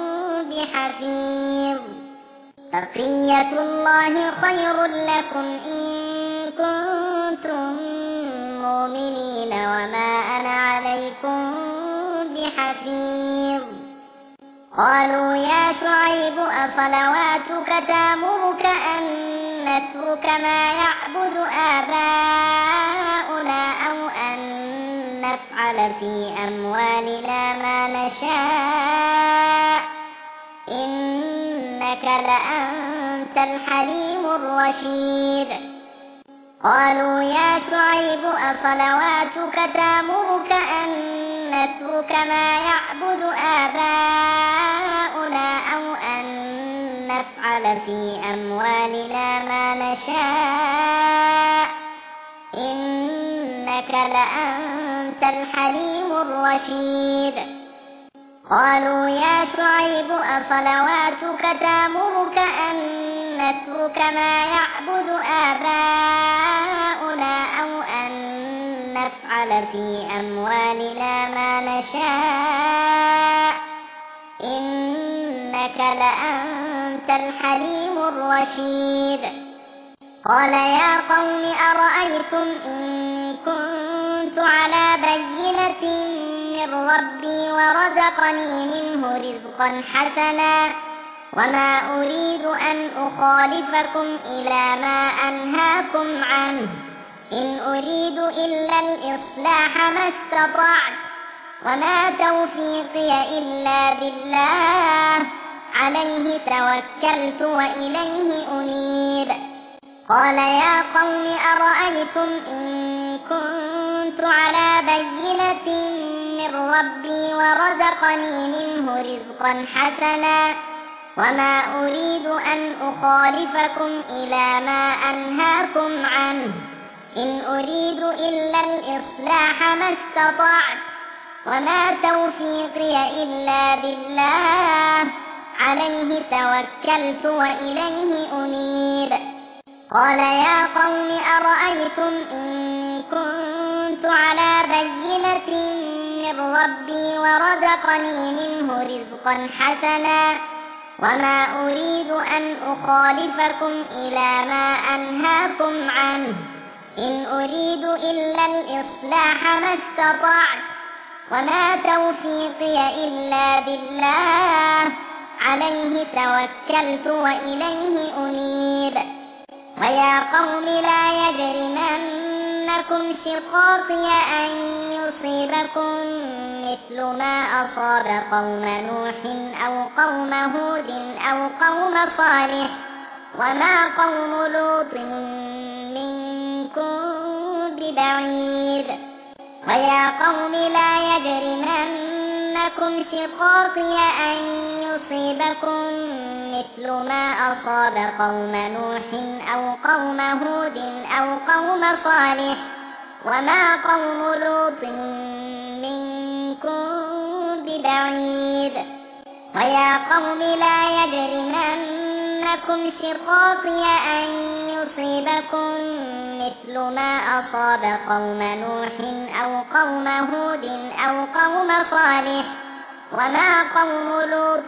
بحفيظ بقية الله خير لكم إن كنتم مؤمنين وما أنا عليكم بحفيظ قالوا يا شعيب أصلواتك تأمرك أن نترك ما يعبد آباؤنا أو أن نفعل في أموالنا ما نشاء إنك لأنت الحليم الرشيد قالوا يا شعيب أصلواتك تأمرك أن نترك ما يعبد آباؤنا أو أن نفعل في أموالنا ما نشاء إنك لأنت الحليم الرشيد قالوا يا شعيب أصلواتك تأمرك أن نترك ما يعبد آباؤنا أو أن نفعل في أموالنا ما نشاء إنك لأنت الحليم الرشيد قال يا قوم أرأيتم إن كنت على بينة من ربي ورزقني منه رزقا حسنا وما أريد أن أخالفكم إلى ما أنهاكم عنه إن أريد إلا الإصلاح ما استطعت وما توفيقي إلا بالله عليه توكلت وإليه أنيب قال يا قوم أرأيتم إن كنت على بينة من ربي ورزقني منه رزقا حسنا وما أريد أن أخالفكم إلى ما أنهاكم عنه إن أريد إلا الإصلاح ما استطعت وما توفيقي إلا بالله عليه توكلت وإليه أنيب قال يا قوم أرأيتم إن كنت على بينة من ربي ورزقني منه رزقا حسنا وما أريد أن أخالفكم إلى ما أنهاكم عنه إن أريد إلا الإصلاح ما استطعت وما توفيقي إلا بالله عليه توكلت وإليه أنيب ويا قوم لا يجرمنكم شقاقي أن يصيبكم مثل ما أصاب قوم نوح أو قوم هود أو قوم صالح وما قوم لوط منكم ببعيد ويا قوم لا يجرمنكم شقاقي أن يصيبكم مثل ما أصاب قوم نوح أو قوم هود أو قوم صالح وما قوم لوط منكم ببعيد ويا قوم لا يجرمنكم شقاقي أن يصيبكم مثل ما أصاب قوم نوح أو قوم هود أو قوم صالح وما قوم لوط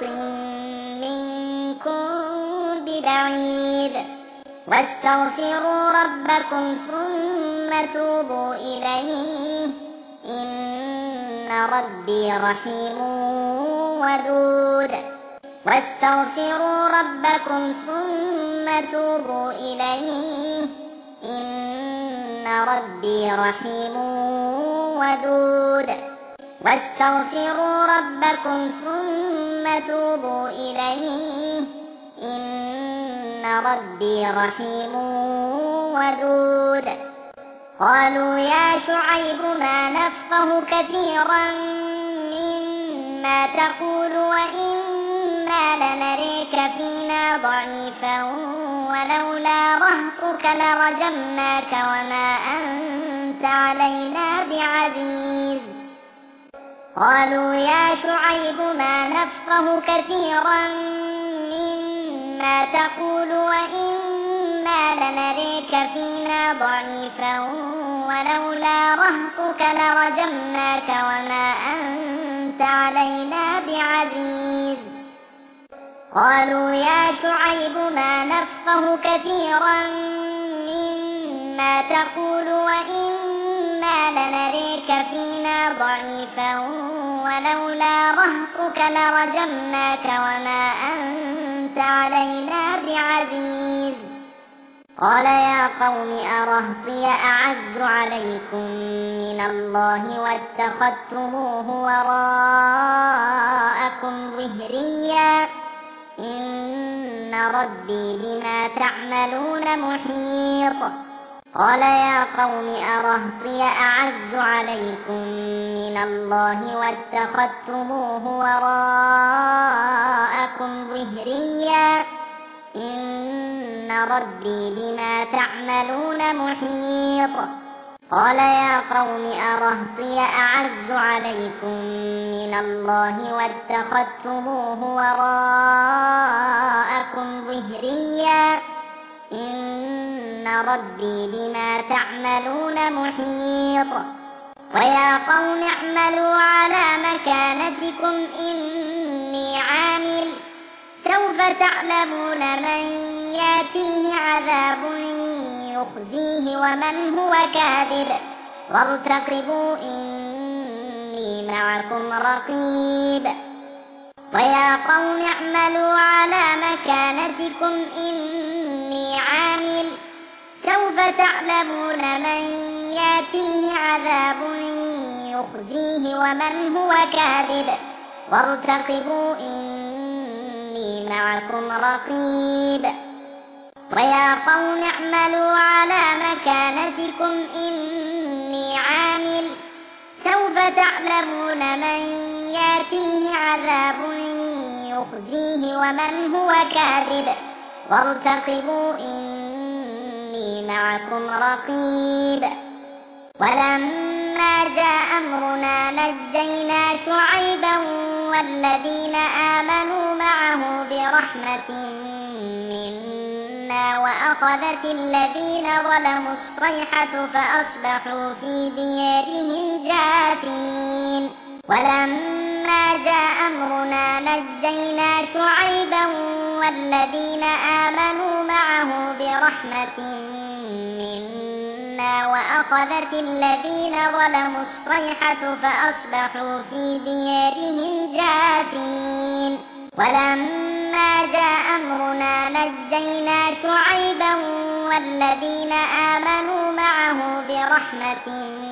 منكم ببعيد واستغفروا ربكم ثم توبوا إليه إن ربي رحيم ودود واستغفروا ربكم ثم توبوا إليه إن ربي رحيم ودود واستغفروا ربكم ثم توبوا إليه إن ربي رحيم ودود قالوا يا شعيب ما نفقه كثيرا مما تقول وإنا لنريك فينا ضعيفا ولولا رهطك لرجمناك وما أنت علينا بعزيز قالوا يا شعيب ما نفقه كثيرا مما تقول وإنا لنريك فينا ضعيفا ولولا رهطك لرجمناك وما أنت علينا بعزيز قالوا يا شعيب ما نفقه كثيرا مما تقول وإنا لنريك فينا ضعيفا ولولا رهطك لرجمناك وما أنت علينا بعزيز قال يا قوم أرهطي أعز عليكم من الله واتخذتموه وراءكم ظهريا إن ربي بما تعملون محيط قال يا قوم أرهطي أعز عليكم من الله واتخذتموه وراءكم ظهريا إن ربي بما تعملون محيط قال يا قوم أرهطي أعز عليكم من الله واتخذتموه وراءكم ظهريا إن ربي بما تعملون محيط ويا قوم اعملوا على مكانتكم إني عامل سوف تعلمون من ياتيه عذاب يخزيه ومن هو كاذب وارتقبوا إني معكم رقيب ويا قوم اعملوا على مكانتكم إني عامل سوف تعلمون من ياتيه عذاب يخزيه ومن هو كاذب وارتقبوا إني معكم رقيب ويا قوم اعملوا على مكانتكم إني عامل سوف تعلمون من ياتيه عذاب يخزيه ومن هو كاذب وارتقبوا إني معكم رقيب ولما جاء أمرنا نجينا شعيبا والذين آمنوا معه برحمة منا وأخذت الذين ظلموا الصيحة فأصبحوا في ديارهم جاثمين ولما جاء أمرنا نجينا شعيبا والذين آمنوا معه برحمة منا وأخذت الذين ظلموا الصيحة فأصبحوا في ديارهم جاثمين ولما جاء أمرنا نجينا شعيبا والذين آمنوا معه برحمة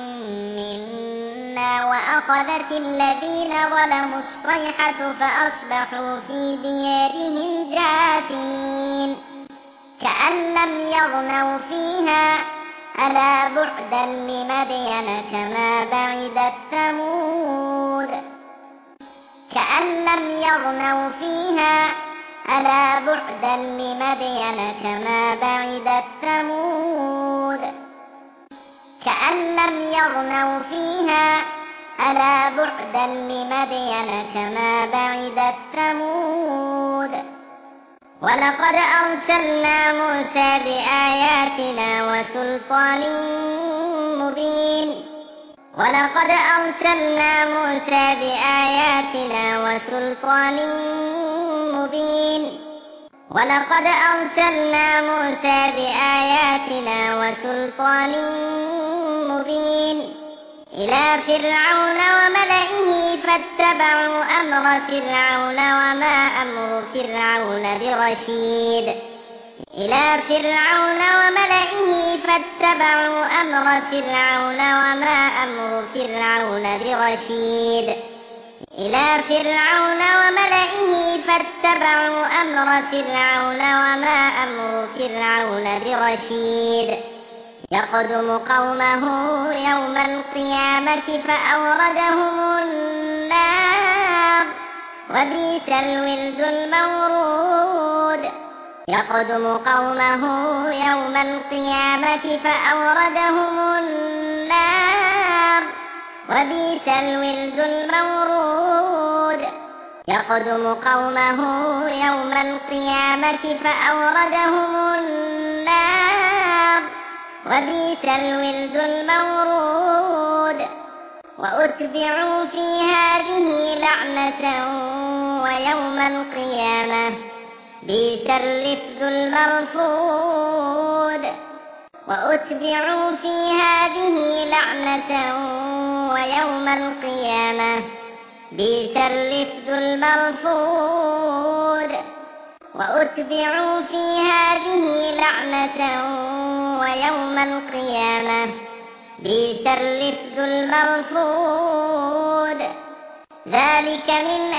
منا وأخذت الذين ظلموا الصيحة فأصبحوا في ديارهم جاثمين كأن لم يغنوا فيها ألا بعدا لمدين كما بعدت ثمود كأن لم يغنوا فيها ألا بعدا لمدين كما بعدت ثمود كأن لم يغنوا فيها ألا بعدا لمدين كما بعدت ثمود ولقد أرسلنا موسى بآياتنا وسلطان مبين ولقد أرسلنا موسى بآياتنا وسلطان مبين ولقد أرسلنا موسى بآياتنا وسلطان مبين إلى فرعون وملئه فاتبعوا أمر فرعون وما أمر فرعون برشيد إلى فرعون وملئه فاتبعوا أمر فرعون وما أمر فرعون برشيد إلى فرعون وملئه فاتبعوا أمر فرعون وما أمر فرعون برشيد يقدم قومه يوم القيامة فأوردهم النار وبئس الورد المورود يقدم قومه يوم القيامة فأوردهم النار وبئس الورد المورود يقدم قومه يوم القيامة فأوردهم النار وبئس الورد المورود وأتبعوا في هذه لعنة ويوم القيامة بئس الرفد المرفود وأتبعوا في هذه لعنة ويوم القيامة بئس الرفد المرفود وأتبعوا في هذه لعنة ويوم القيامة بئس الرفد المرفود ذلك من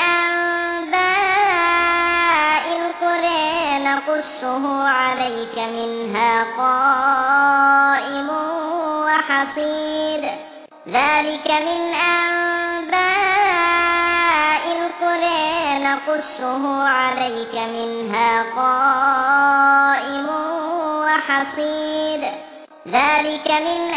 أنباء القرى نقصه عليك منها قائم وحصيد ذلك من أنباء القرى نقصه عليك منها قائم وحصيد ذلك من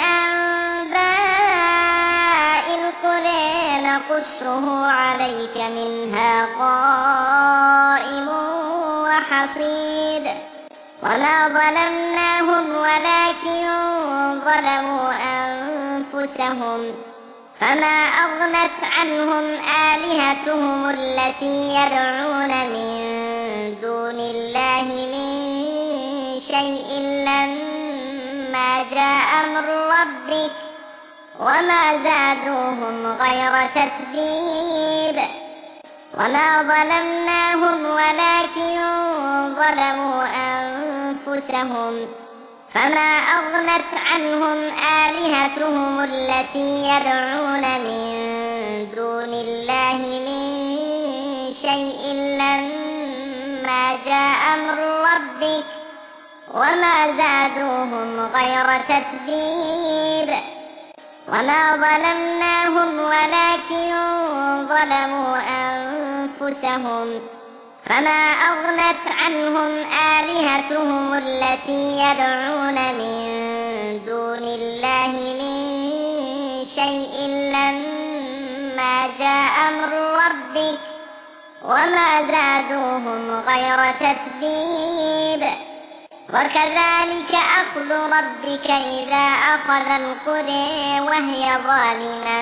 أنباء القرى نقصه عليك منها قائم وحصيد وما ظلمناهم ولكن ظلموا أنفسهم فما أغنت عنهم آلهتهم التي يدعون من دون الله من شيء لما جاء أمر ربك وما زادوهم غير تتبيب وما ظلمناهم ولكن ظلموا أنفسهم فما أغنت عنهم آلهتهم التي يدعون من دون الله من شيء لما جاء أمر ربك وما زادوهم غير تتبيب وما ظلمناهم ولكن ظلموا أنفسهم فما أغنت عنهم آلهتهم التي يدعون من دون الله من شيء لما جاء أمر ربك وما زادوهم غير تتبيب وكذلك أخذ ربك إذا أخذ القرى وهي ظالمة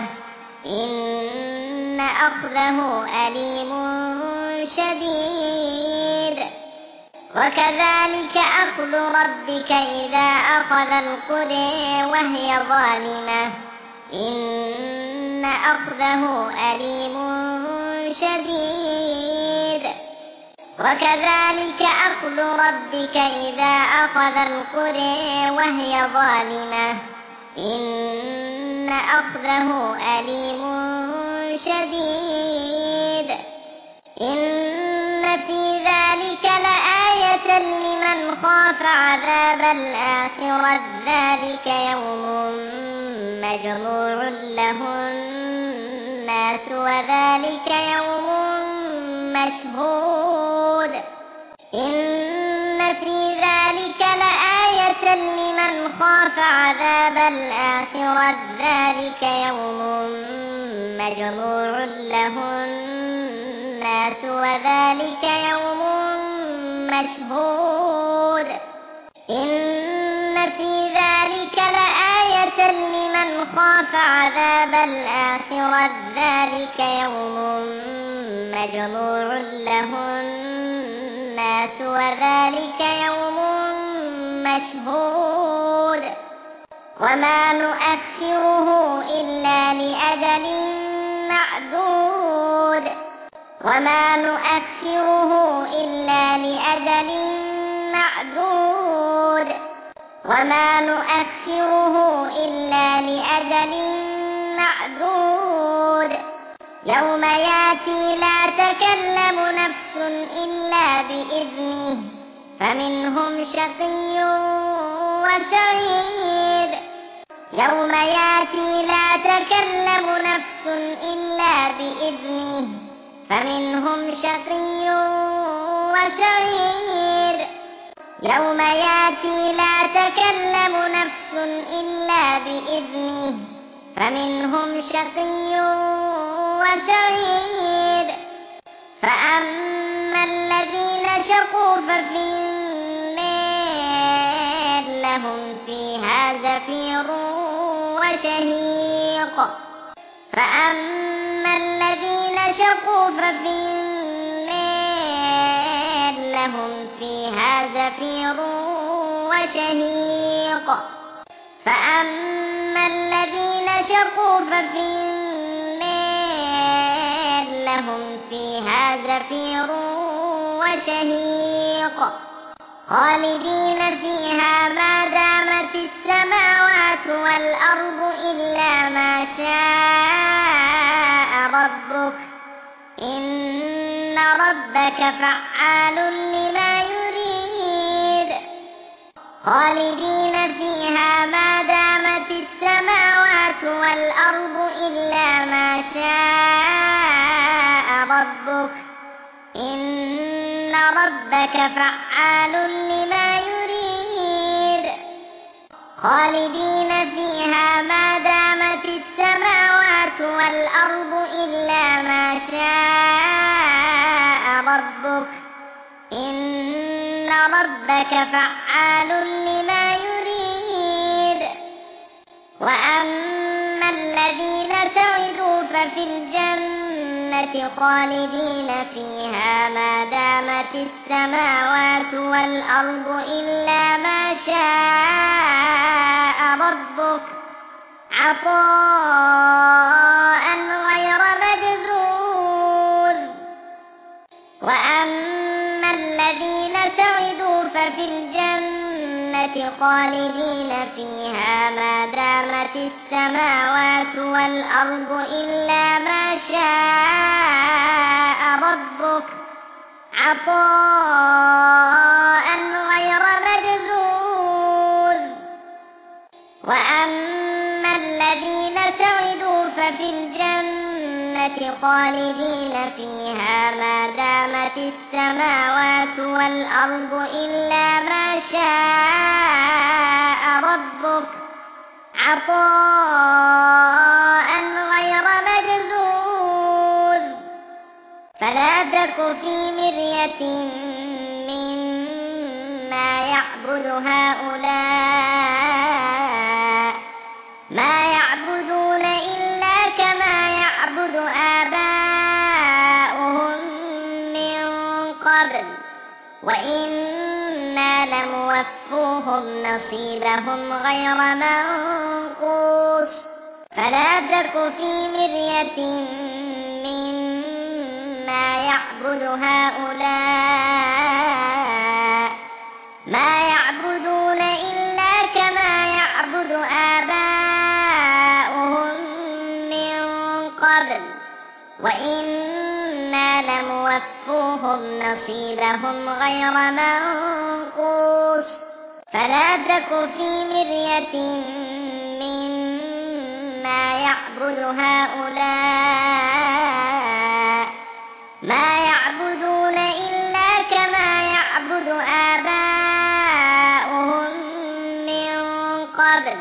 إن أخذه أليم شديد وكذلك أخذ ربك إذا أخذ القرى وهي ظالمة إن أخذه أليم شديد وكذلك أخذ ربك إذا أخذ القرى وهي ظالمة إن أخذه أليم شديد إن في ذلك لآية لمن خاف عذاب الآخرة ذلك يوم مجموع له الناس وذلك يوم مشهود إن في ذلك لآية لمن خاف عذاب الآخرة ذلك يوم مجموع له الناس وذلك يوم مشهود إن في ذلك لآية لمن خاف عذاب الآخرة ذلك يوم مجموع له الناس وذلك يوم مشهود وما نؤخره إلا لأجل معدود وما نؤخره إلا لأجل معدود وما نؤخره إلا لأجل معدود يوم يأتي لا تكلم نفس إلا بإذنه فمنهم شقي وسعيد يوم يأتي لا تكلم نفس إلا بإذنه فمنهم شقي وسعيد يوم يأتي لا تكلم نفس إلا بإذنه فمنهم شقي وسعيد فأما الذين شقوا ففي النار لهم فيها زفير وشهيق فأما الذين شقوا ففي النار لهم فيها زفير وشهيق فأما الذين شقوا ففي النار لهم فيها زفير وشهيق خالدين فيها ما دامت السماوات والأرض إلا ما شاء ربك إن ربك فعال لما يريد خالدين فيها ما دامت السماوات والأرض إلا ما شاء ربك إن ربك فعال لما يريد خالدين فيها ما دامت السماوات والأرض إلا ما شاء ربك إن ربك فعال لما يريد وأما الذين سعدوا ففي الجنة خالدين فيها ما دامت السماوات والأرض إلا ما شاء ربك عطاء غير مجذوذ وأما الذين سعدوا ففي الجنة خالدين فيها ما دامت السماوات والأرض إلا ما شاء ربك عطاء غير مجذوذ وأما الذين سعدوا ففي الجنة خالدين فيها ما دامت السماوات والأرض إلا ما شاء ربك عطاء غير مجذوذ فلا تك في مرية مما يعبد هؤلاء ما يعبدون إلا كما يعبد آباؤهم من قبل وإنا لموفوهم نصيبهم غير منقوص فلا تك في مرية مما يعبد هؤلاء ما يعبدون إلا كما يعبد آباؤهم من قبل وإنا لموفوهم نصيبهم غير منقوص فلا تك في مرية مما يعبد هؤلاء ما يعبدون إلا كما يعبد آباؤهم من قبل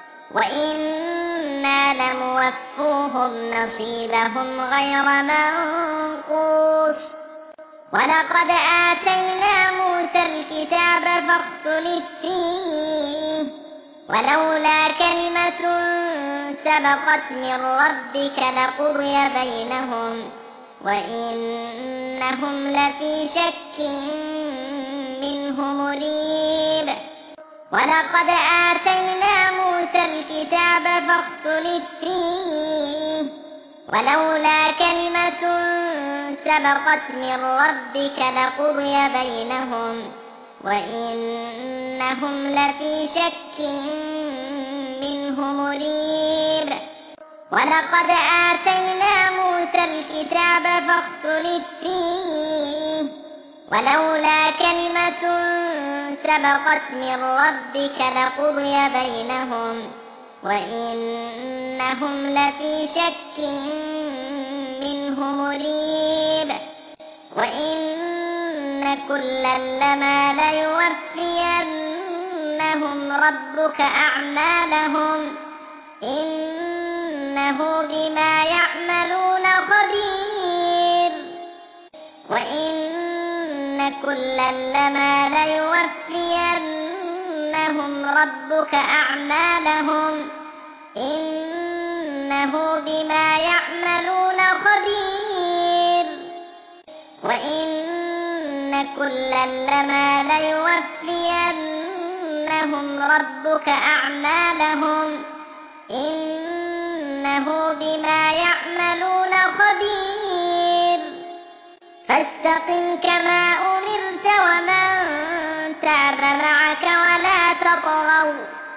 وإنا لموفوهم نصيبهم غير منقوص ولقد آتينا موسى الكتاب فاختلف فيه ولولا كلمة سبقت من ربك لقضي بينهم وإنهم لفي شك منه مريب ولقد آتينا موسى الكتاب فاختلف فيه ولولا كلمة سبقت من ربك لقضي بينهم وإنهم لفي شك منه مريب. ولقد آتينا موسى الكتاب فاختلف فيه ولولا كلمة سبقت من ربك لقضي بينهم وإنهم لفي شك منه مريب. وإن كلا لما ليوفينهم ربك أعمالهم إنه بما يعملون خبير. وإن كلا لما ليوفينهم ربك أعمالهم إنه بما يعملون خبير. وإن كلا لما ليوفينهم ربك أعمالهم إنه بما يعملون خبير. فاستقم كما أمرت ومن تاب معك ولا تطغوا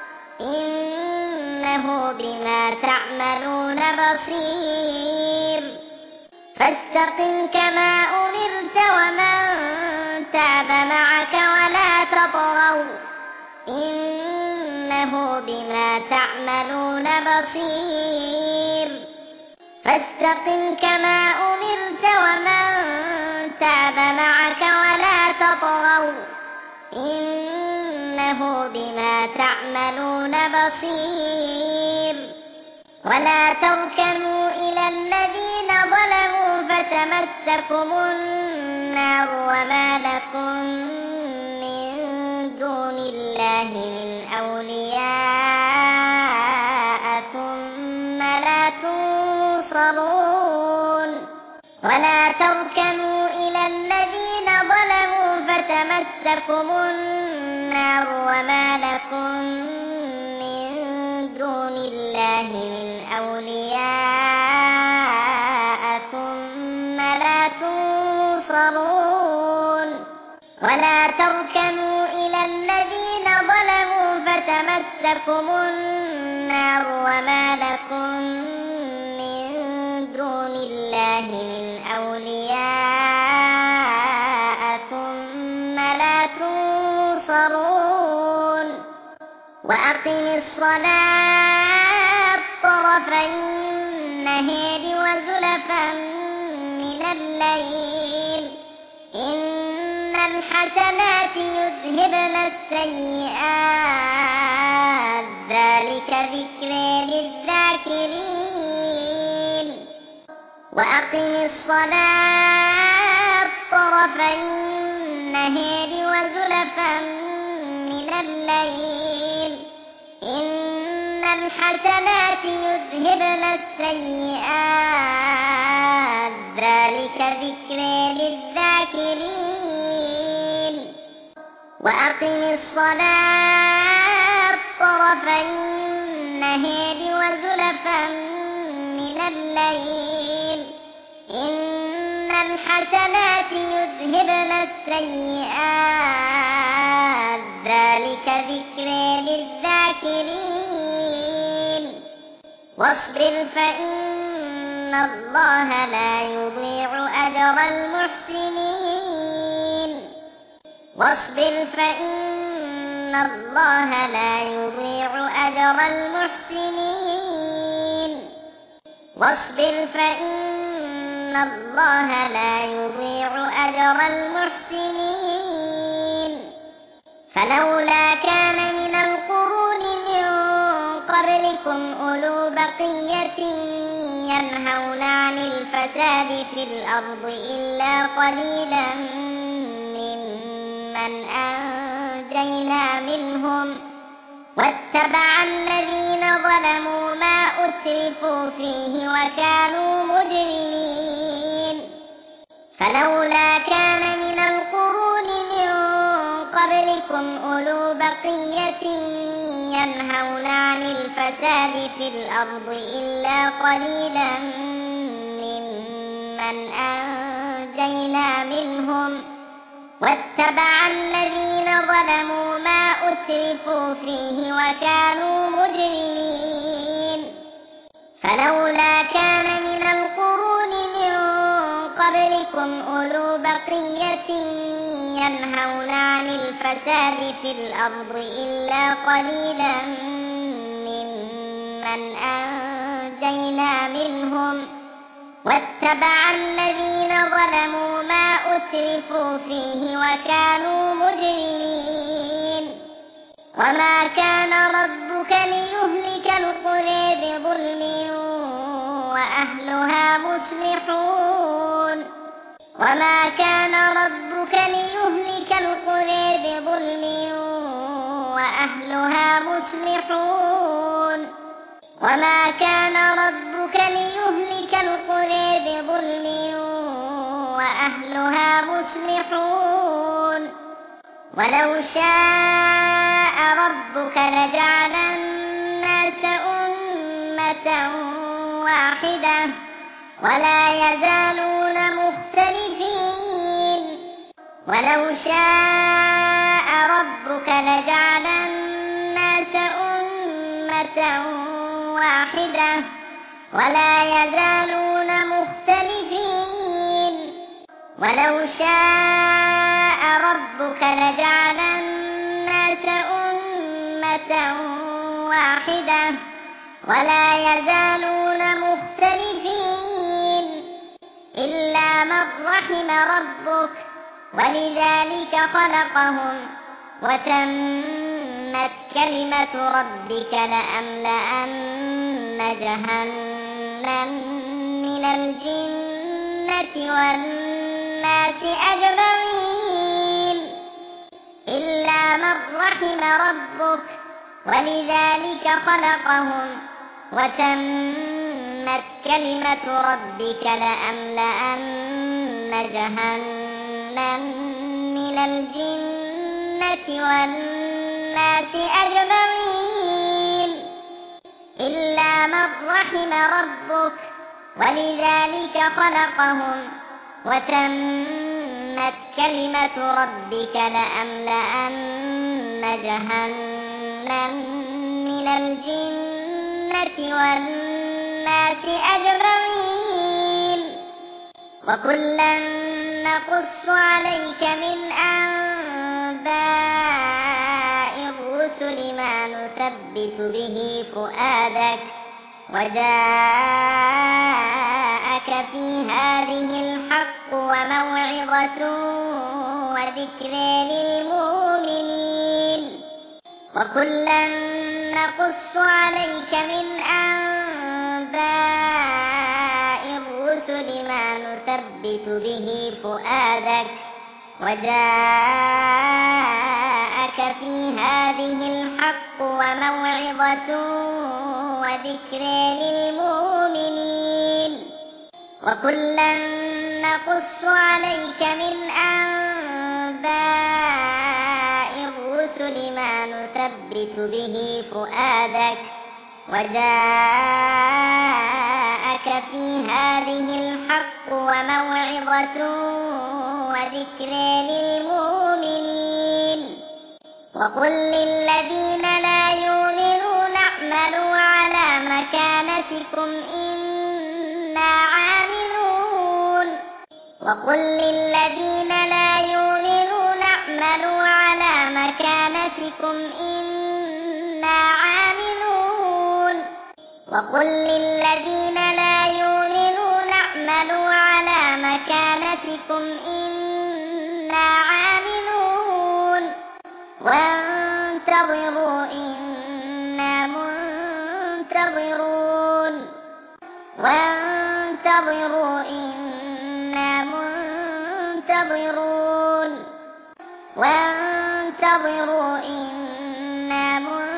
إنه بما تعملون بصير. فاستقم كما أمرت ومن تاب معك ولا تطغوا إنه بما تعملون بصير. فاستقم كما أمرت ومن تاب معك ولا تطغوا إنه بما تعملون بصير. ولا تركنوا إلى الذين ظلموا فتمسكم النار وما لكم من دون الله من أولياء ثم لا تنصرون. ولا تركنوا إلى الذين ظلموا فتمسكم النار وما لكم من دون الله من أولياء ثم لا تنصرون. ولا تركنوا إلى الذين ظلموا فتمسكم النار وما لكم من دون الله من أولياء ثم لا تنصرون. وأقم الصلاة طرفي النهار وزلفا من الليل إن الحسنات يذهبن السيئات ذلك ذكرى للذاكرين. وأقم الصلاة طرفي النهار وزلفا من الليل إن الحسنات يذهبن السيئات ذلك ذكرى للذاكرين. وأقم الصلاة طرفي النهار وزلفا من الليل إن الحسنات يذهبن السيئات ذلك ذكرى للذاكرين. واصبر فإن الله لا يضيع أجر المحسنين. واصبر فإن الله لا يضيع أجر المحسنين. واصبر فإن الله لا يضيع أجر المحسنين. فلولا كان من القرون من قبلكم أولو بقية ينهون عن الفساد في الأرض إلا قليلا ممن أنجينا منهم واتبع الذين ظلموا ما أترفوا فيه وكانوا مجرمين. فلولا كان من القرون من قبلكم أولو بقية ينهون عن الفساد في الأرض إلا قليلا ممن أنجينا منهم واتبع الذين ظلموا ما أترفوا فيه وكانوا مجرمين فلولا كان من القرون من قبلكم أولو بقية ينهون عن الفساد في الأرض إلا قليلا ممن أنجينا منهم واتبع الذين ظلموا ما أترفوا فيه وكانوا مجرمين وما كان ربك ليهلك القرى بظلم وأهلها مصلحون وما كان ربك ليهلك القرى بظلم وأهلها مصلحون وما كان ربك ليهلك القرى بظلم وأهلها مصلحون ولو شاء ربك لجعل الناس أمة واحدة ولا يزالون مختلفين ولو شاء ربك لجعل الناس أمة واحدة ولا يزالون مختلفين ولو شاء ربك لجعل الناس أمة واحدة ولا يزالون مختلفين إلا من رحم ربك ولذلك خلقهم وتمت كلمة ربك لأملأن جهنم من الجنة والناس أجمعين إلا من رحم ربك ولذلك خلقهم وتمت كلمة ربك لأملأن جهنم من الجنة والناس أجمعين إلا من رحم ربك ولذلك خلقهم وتمت كلمة ربك لأملأن جهنم من الجنة والناس أجمعين وكلا نقص عليك من أنباء الرسل ما نثبت به فؤادك وجاءك في هذه الحق وموعظة وذكر للمؤمنين وكلا نقص عليك من أنباء الرسل ما نثبت به فؤادك وجاءك في هذه الحق وموعظة وذكر للمؤمنين وكلا نقص عليك من أنباء الرسل ما نثبت به فؤادك وجاءك في هذه الحق وموعظة وذكر للمؤمنين وقل للذين لا يؤمنون اعملوا على مكانتكم إنا عاملون وقل للذين لا يؤمنون اعملوا على مكانتكم إنا عاملون وقل للذين لا يؤمنون اعملوا على مكانتكم إنا عاملون وانتظروا إنا منتظرون وانتظروا إنا منتظرون وانتظروا إنا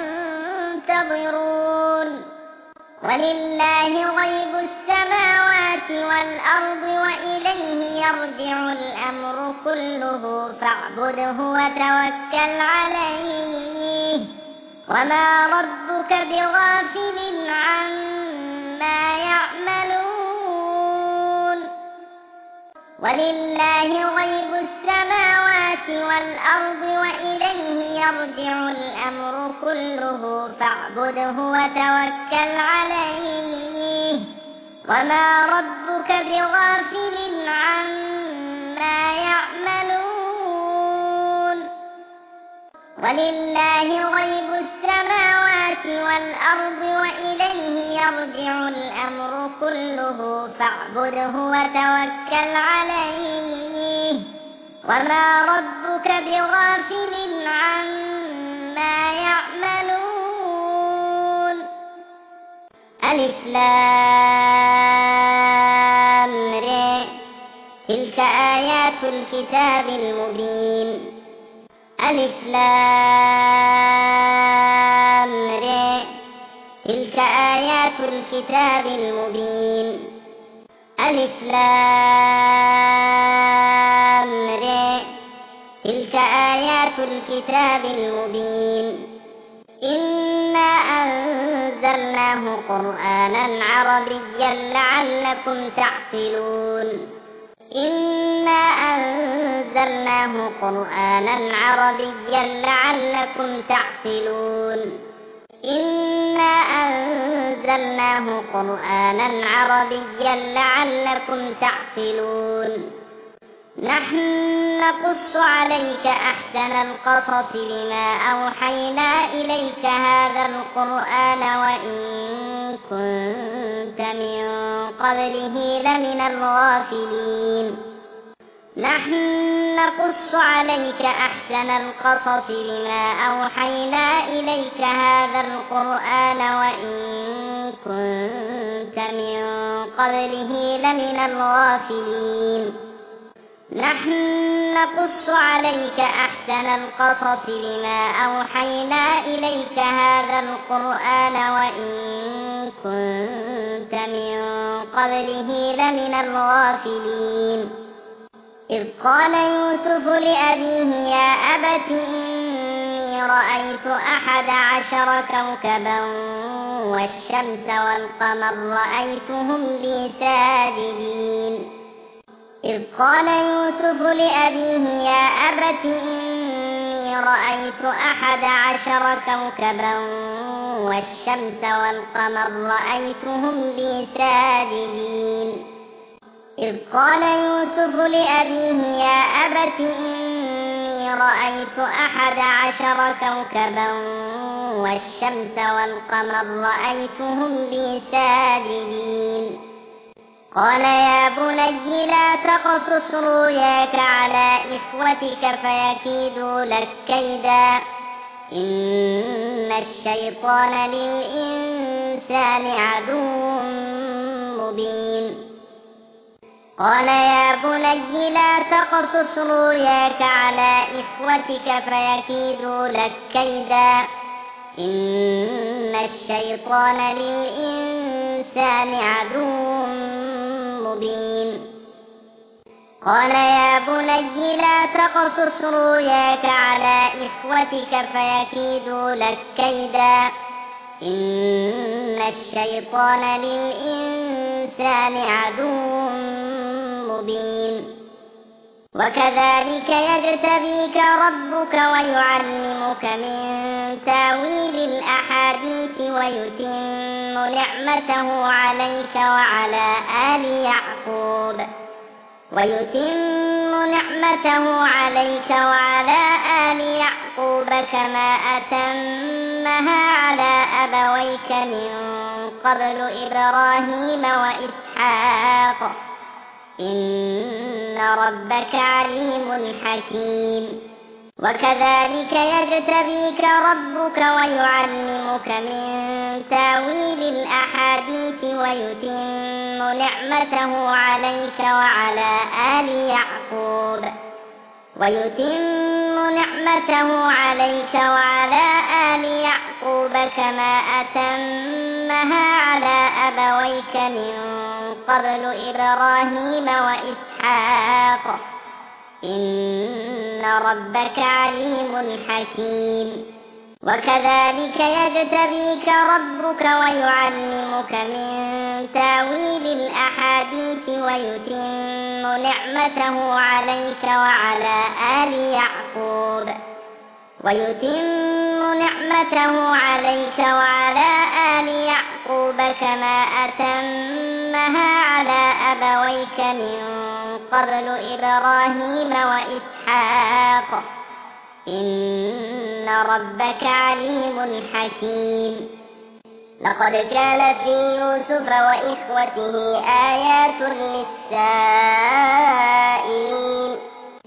منتظرون ولله غيب السماوات والأرض وإليه يرجع الأمر كله فاعبده وتوكل عليه وما ربك بغافل عما يعملون ولله غيب السماوات والأرض وإليه يرجع الأمر كله فاعبده وتوكل عليه وما ربك بغافل عما يعملون ولله غيب السماوات والأرض وإليه يرجع الأمر كله فاعبده وتوكل عليه وما ربك بغافل عما يعملون ألف لام ر تلك آيات الكتاب المبين ألف لام ر تلك آيات الكتاب المبين ألف لام ر تلك آيات الكتاب المبين إنا أنزلناه قرآنا عربيا لعلكم تعقلون إنا أنزلناه قرآنا عربيا لعلكم تعقلون إنا أنزلناه قرآنا عربيا لعلكم تعقلون نحن نقص عليك أحسن القصص بما أوحينا إليك هذا القرآن وإن كنت من قبله لمن الغافلين نحن نقص عليك أحسن القصص بما أوحينا إليك هذا القرآن وإن كنت من قبله لمن الغافلين نحن نقص عليك أحسن القصص بما أوحينا إليك هذا القرآن وإن كنت من قبله لمن الغافلين إذ قال يوسف لأبيه يا أبت إني رأيت 11 كوكبا والشمس والقمر رأيتهم لي ساجدين إذ قال يوسف لأبيه يا أبت إني رأيت 11 كوكبا والشمس والقمر رأيتهم لي ساجدين إذ قال يوسف لأبيه يا أبت إني رأيت 11 كوكبا والشمس والقمر رأيتهم لي ساجدين قال يا بني لا تقصص رؤياك على إخوتك فيكيدوا لك كيدا إن الشيطان للإنسان عدو مبين قال يا بني لا تقصص رؤياك على إخوتك فيكيدوا لك كيدا إن الشيطان للإنسان عدو مبين قال يا بني لا تقصص رؤياك على إخوتك فيكيدوا لك كيدا إن الشيطان للإنسان عدو مبين وكذلك يجتبيك ربك ويعلمك من تاويل الأحاديث ويتم نعمته عليك وعلى آل يعقوب كما أتمها على أبويك من قبل إبراهيم وإسحاق إن ربك عليم حكيم وكذلك يجتبيك ربك ويعلمك من تاويل الأحاديث ويتم نعمته عليك وعلى آل يعقوب كما أتمها على أبويك من قبل إبراهيم وإسحاق إن ربك عليم حكيم وكذلك يجتبيك ربك ويعلمك من تاويل الأحاديث ويتم نعمته عليك وعلى آل يعقوب كما أتمها على أبويك من قبل إبراهيم وإسحاق إن ربك عليم حكيم لقد كان في يوسف وإخوته آيات للسائلين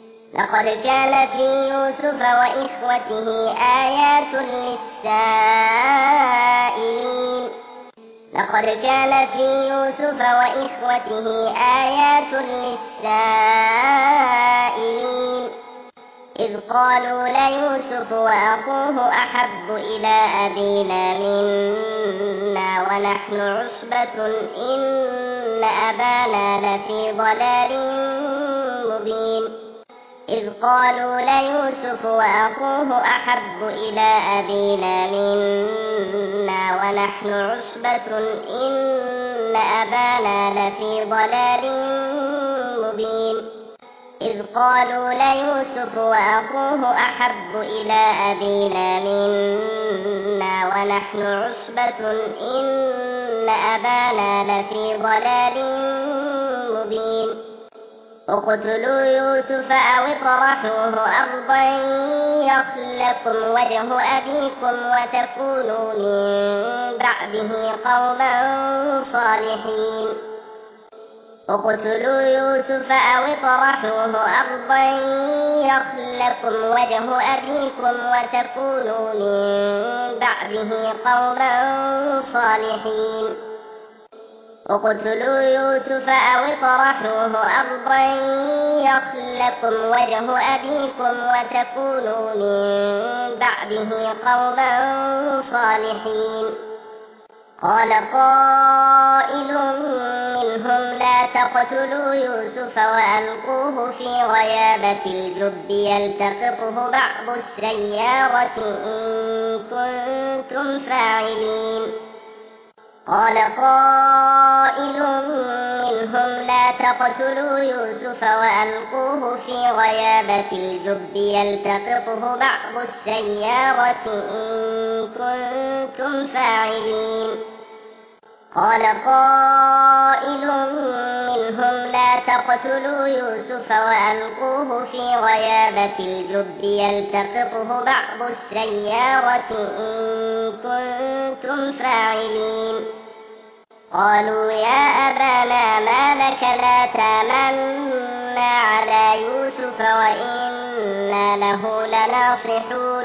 إذ قالوا ليوسف وأخوه أحب إلى أبينا منا ونحن عصبة إن أبانا لفي ضلال مبين اقتلوا يوسف أو اطرحوه أرضا يخل لكم وجه أبيكم وتكونوا من بعده قوما صالحين قال قائل منهم لا تقتلوا يوسف وألقوه في غيابة الجب يلتقطه بعض السيارة إن كنتم فاعلين قالوا يا أبانا ما لك لا تامنا على يوسف وإنا له لناصحون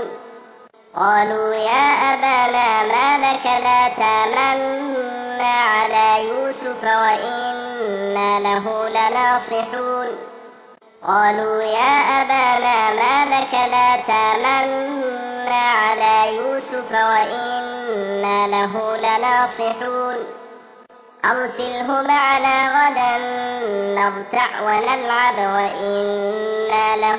أرسله معنا غدا نرتع ونلعب وإنا له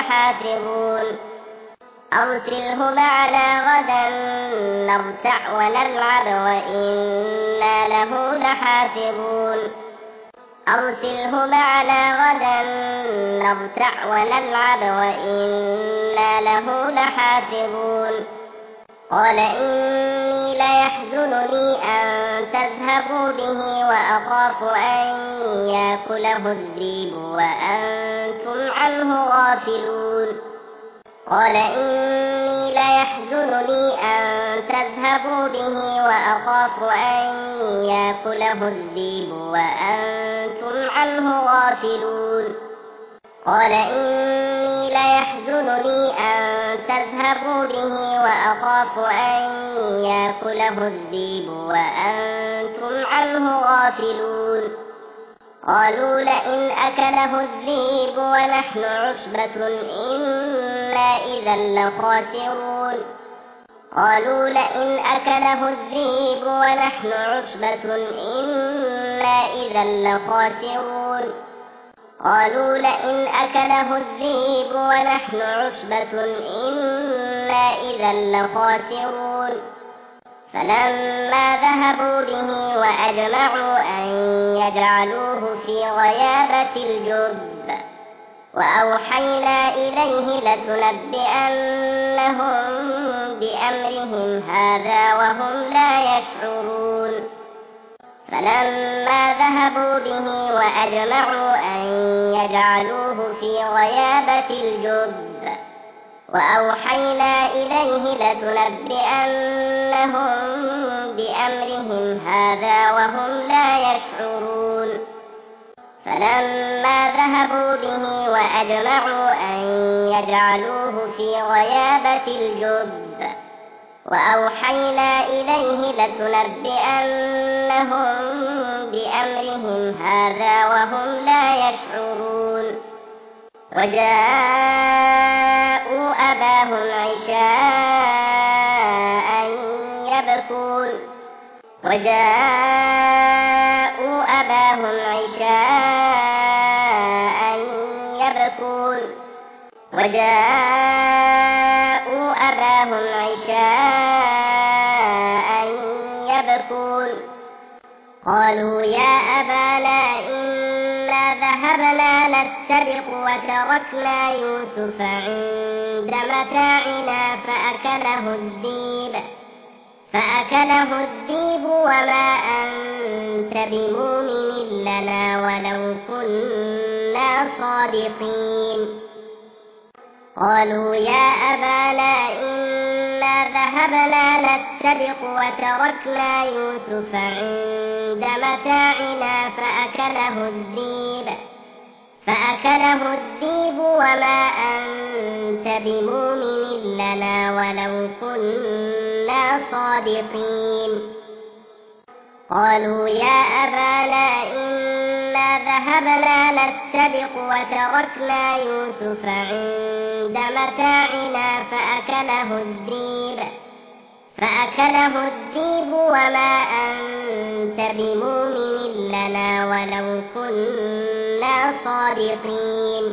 لحافظون قال إني ليحزنني أن تذهبوا به وأخاف أن يأكله الذئب وأنتم عنه غافلون قال إني ليحزنني أن تذهبوا به وأخاف أن يأكله الذئب وأنتم عنه غافلون قالوا لئن أكله الذئب ونحن عصبة إنا إذا لخاسرون قالوا لئن أكله الذئب ونحن عصبة إنا إنا إذا لخاسرون فلما ذهبوا به وأجمعوا أن يجعلوه في غيابة الجب وأوحينا إليه لتنبئنهم بأمرهم هذا وهم لا يشعرون فلما ذهبوا به وأجمعوا أن يجعلوه في غيابة الجب وأوحينا إليه لتنبئنهم بأمرهم هذا وهم لا يشعرون فلما ذهبوا به وأجمعوا أن يجعلوه في غيابة الجب وأوحينا إليه لتنبئنهم بأمرهم هذا وهم لا يشعرون وجاءوا أباهم عشاء يبكون قالوا يا أبانا إنا ذهبنا نستبق وتركنا يوسف عند متاعنا فأكله الذئب وما أنت بمؤمن لنا ولو كنا صادقين قالوا يا أبانا إنا ذهبنا نستبق وتركنا يوسف عند متاعنا فأكله الذئب وما أنت بمؤمن لنا ولو كنا صادقين قالوا يا أبانا إنا ذهبنا نستبق وتركنا يوسف عند متاعنا فأكله الذئب وما أنت بمؤمن لنا ولو كنا صادقين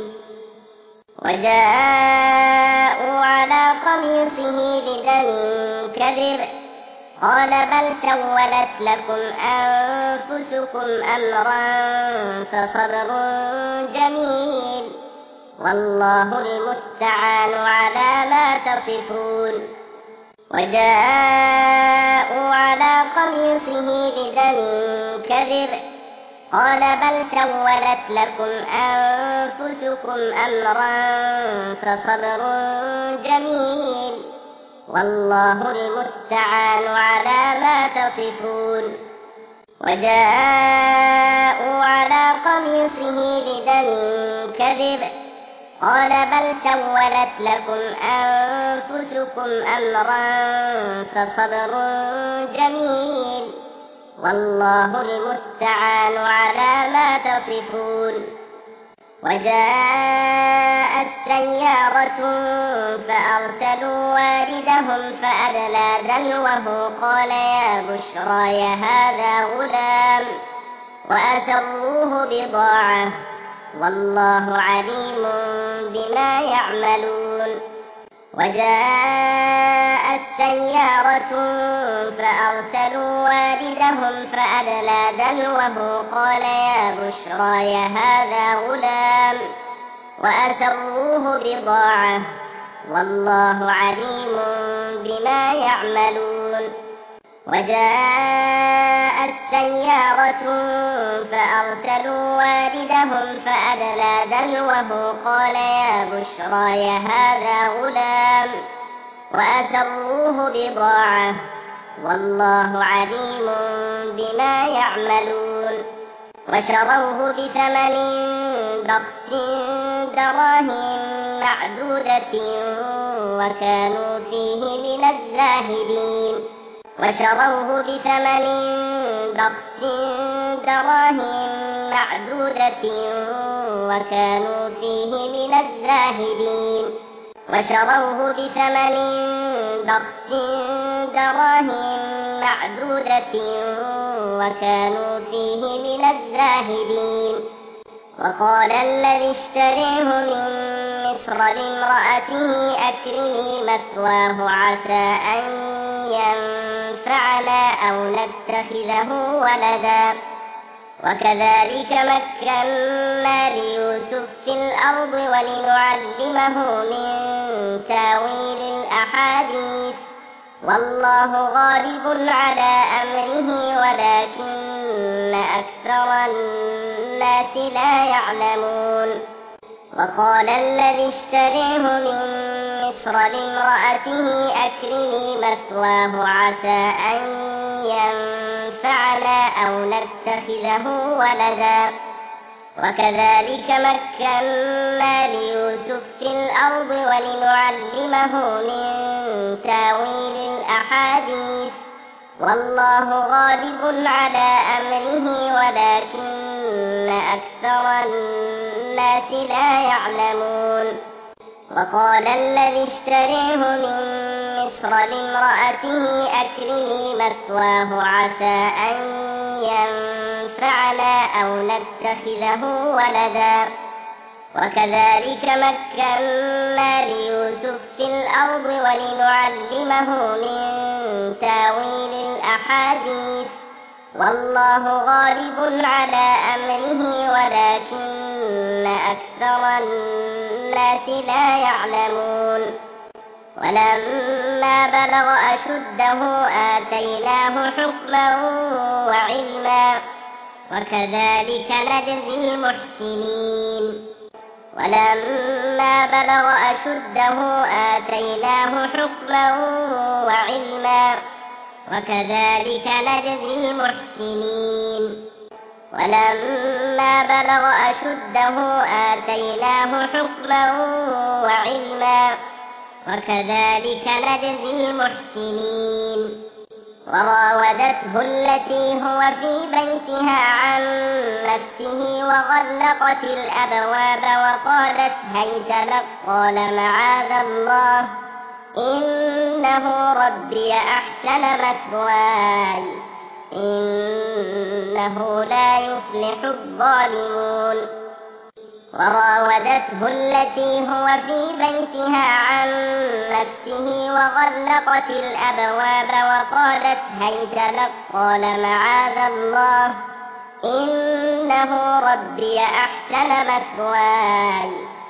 وجاءوا على قميصه بدم كذب قال بل سولت لكم أنفسكم أمرا فصبر جميل والله المستعان على ما تصفون وجاءوا على قميصه بدم كذب قال بل سولت لكم أنفسكم أمرا فصبر جميل والله المستعان على ما تصفون وجاءوا على قميصه بدم كذب قال بل سولت لكم أنفسكم أمرا فصبر جميل والله المستعان على ما تصفون وجاءت سيارة فأرسلوا واردهم فأدلى دلوه قال يا بشرى هذا غلام وأسروه بضاعة والله عليم بما يعملون وجاءت سيارة فأرسلوا واردهم فأدلى دلوه قال يا بشرى هذا غلام وأسروه بضاعة والله عليم بما يعملون وجاءت سيارة فأرسلوا واردهم فأدلى دلوه قال يا بشرى هذا غلام وأسروه بضاعة والله عليم بما يعملون وشروه بثمن بخس دراهم معدودة وكانوا فيه من الزاهدين وشروه بثمن بخس دراهم معدودة وكانوا فيه من الزاهدين وشروه بثمن بخس دراهم معدودة وكانوا فيه من الزاهدين وقال الذي اشتريه من مصر مصر لامرأته أكرمي مثواه عسى أن ينفعنا أو نتخذه ولدا وكذلك مكنا ليوسف في الأرض ولنعلمه من تاويل الأحاديث والله غالب على أمره ولكن أكثر الناس لا يعلمون وقال الذي اشتريه من مصر لامرأته أكرمي مثواه عسى أن ينفعنا أو نتخذه ولدا وكذلك مكنا ليوسف في الأرض ولنعلمه من تاويل الأحاديث والله غالب على أمره ولكن أكثر الناس لا يعلمون وقال الذي اشتريه من مصر لامرأته أكرمي مثواه عسى أن ينفعنا أو نتخذه ولدا وكذلك مكنا ليوسف في الأرض ولنعلمه من تاويل الأحاديث والله غالب على أمره ولكن أكثر الناس لا يعلمون ولما بلغ أشده آتيناه حكما وعلما وكذلك نجزي المحسنين ولما بلغ أشده آتيناه حكما وعلما وكذلك نجزي المحسنين ولما بلغ أشده آتيناه حكما وعلما وكذلك نجزي المحسنين وراودته التي هو في بيتها عن نفسه وغلقت الأبواب وقالت هيت لك قال معاذ الله إنه ربي أحسن مثواي إنه لا يفلح الظالمون وراودته التي هو في بيتها عن نفسه وغلقت الأبواب وقالت هيت لك قال معاذ الله إنه ربي أحسن مثواي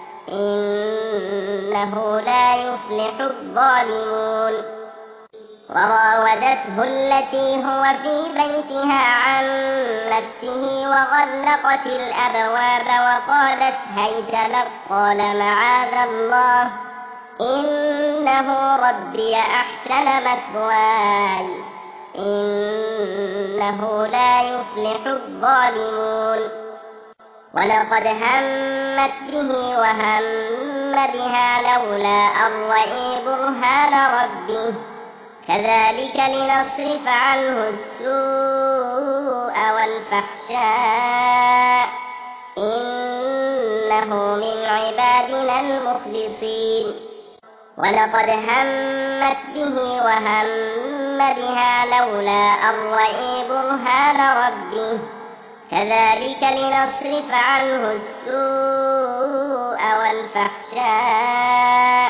إنه لا يفلح الظالمون وراودته التي هو في بيتها عن نفسه وغلقت الأبواب وقالت هيت لك قال معاذ الله إنه ربي أحسن مثواي إنه لا يفلح الظالمون ولقد همت به وهم بها لولا أن رأى برهان ربه كذلك لنصرف عنه السوء والفحشاء إنه من عبادنا المخلصين ولقد همت به وهم بها لولا أن رأى برهان ربه كذلك لنصرف عنه السوء والفحشاء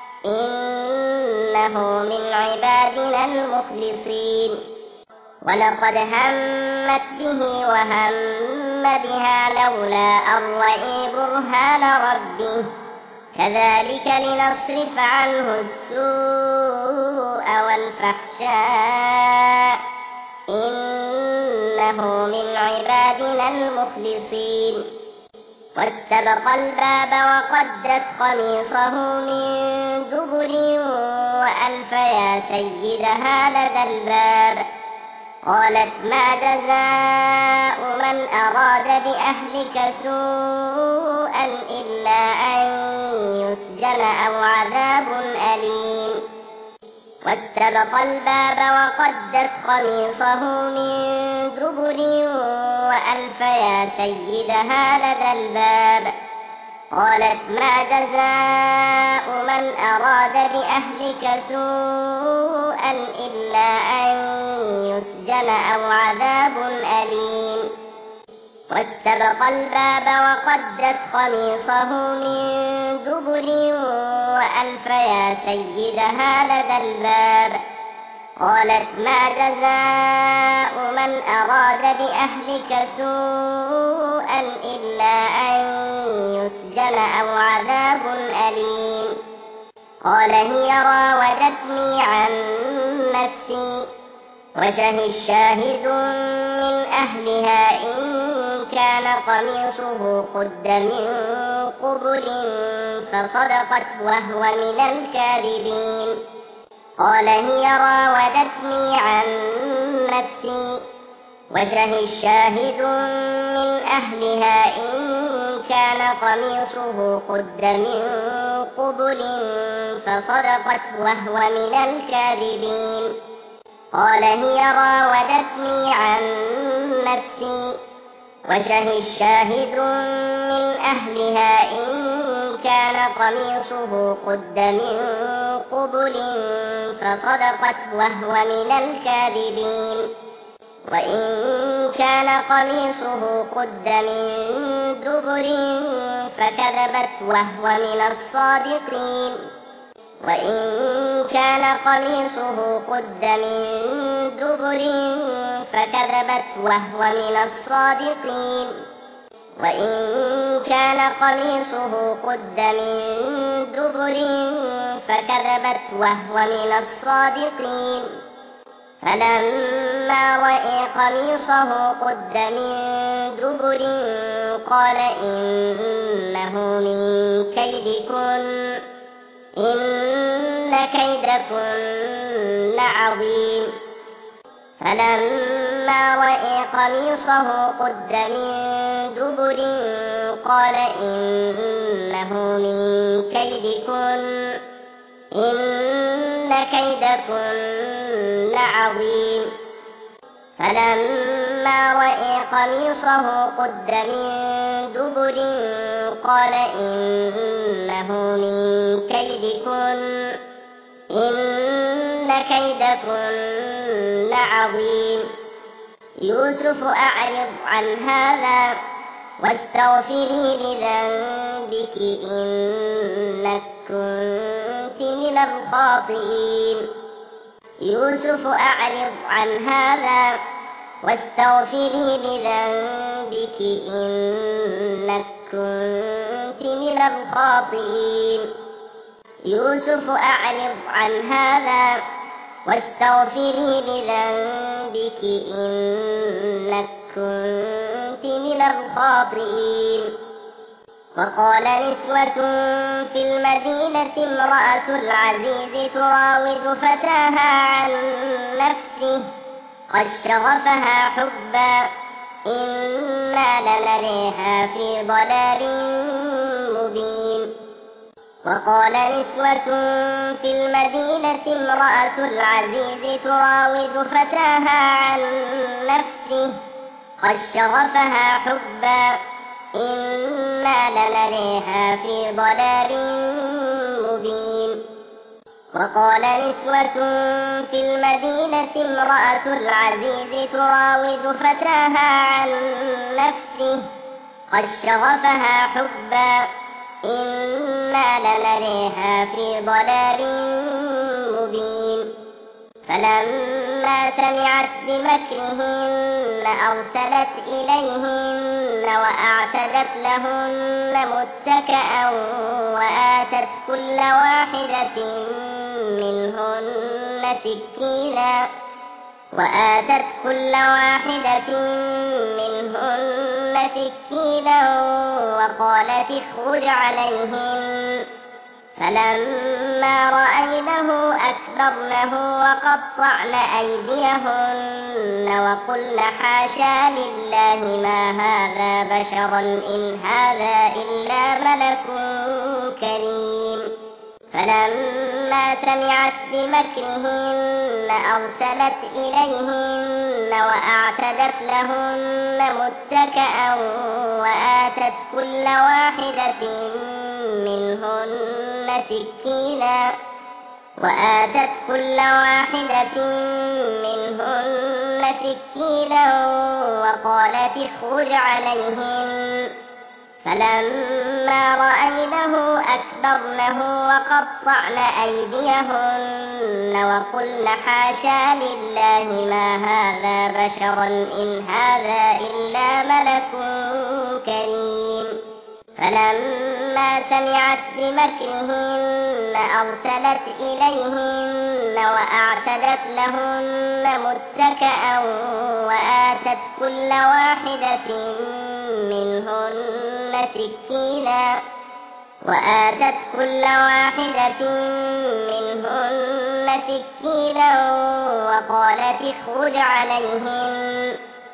إنه من عبادنا المخلصين ولقد همت به وهم بها لولا أن رأى برهان ربه كذلك لنصرف عنه السوء والفحشاء إنه من عبادنا المخلصين واستبق الباب وقدت قميصه من دبر وألف يا سيدها لدى الباب قالت ما جزاء من أراد بأهلك سوءا إلا أن يسجن أو عذاب أليم واستبق الباب وقدت قميصه من دبر وألف يا سيدها لدى الباب قالت ما جزاء من أراد بأهلك سوءا إلا أن يسجن أو عذاب أليم واستبق الباب وقدت قميصه من دبر وألف يا سيدها لدى الباب. قالت ما جزاء من أراد بأهلك سوءا إلا أن يسجن أو عذاب أليم. قال هي راودتني عن نفسي وشهد شاهد من أهلها إن كان قميصه قد من قبل فصدقت وهو من الكاذبين. قال هي راودتني عن نفسي وشهد شاهد من أهلها إن كان قميصه قد من قبل فصدقت وهو من الكاذبين. قال هي راودتني عن نفسي وشهد شاهد من أهلها إن كان قميصه قد من قبل فصدقت وهو من الكاذبين. وإن كان قميصه قد من دبر فكذبت وهو من الصادقين. وإن كان قميصه قد من دبر فكذبت وهو من الصادقين. وإن كان قميصه قد من دبر فكذبت وهو من الصادقين. فلما رأى قميصه قد من دبر قال إنه من كيدكن إن كيدكن عظيم. فلما رأى قميصه قد من دبر قال إنه من كيدكن إن كيدكن عظيم. فلما رأى قميصه قد من دبر قال إنه من كيدكن إن كيدكن عظيم. يوسف أعرض عن هذا واستغفري لذنبك إنك كنت من الخاطئين. يوسف أعرض عن هذا واستغفري لذنبك إنك كنت من الخاطئين. يوسف أعرض عن هذا واستغفري لذنبك إنك كنت من الخاطئين. وقال نسوة في المدينة امرأة العزيز تراود فتاها عن نفسه قد شغفها حبا إنا لنريها في ضلال مبين. وقال نسوة في المدينة امرأة العزيز تراود فتاها عن نفسه قد شغفها حبا إنا لنريها في ضلال مبين. وقال نسوة في المدينة امرأة العزيز تراود فتاها عن نفسه قد شغفها حبا إنا لنريها في ضلال مبين. فلما سمعت بمكرهن أرسلت إليهن وأعتدت لهن متكئا وآتت كل واحدة منهن سكينا وقالت اخرج عليهن. فلما رأينه أكبرنه وقطعن أيديهن وقلن حاشا لله ما هذا بشرا إن هذا إلا ملك كريم. فلما سمعت بمكرهن أرسلت إليهن وأعتدت لهن متكئا وآتت كل واحدة منهن سكينا وقالت اخرج عليهن. فلما رأينه أكبرنه وقطعن أيديهن وقلن حاشا لله ما هذا بشرا إن هذا إلا ملك كريم. فلما سمعت بمكرهن أرسلت إليهن وأعتدت لهن متكئا وآتت كل واحدة منهن سكينا وقالت اخرج عليهن.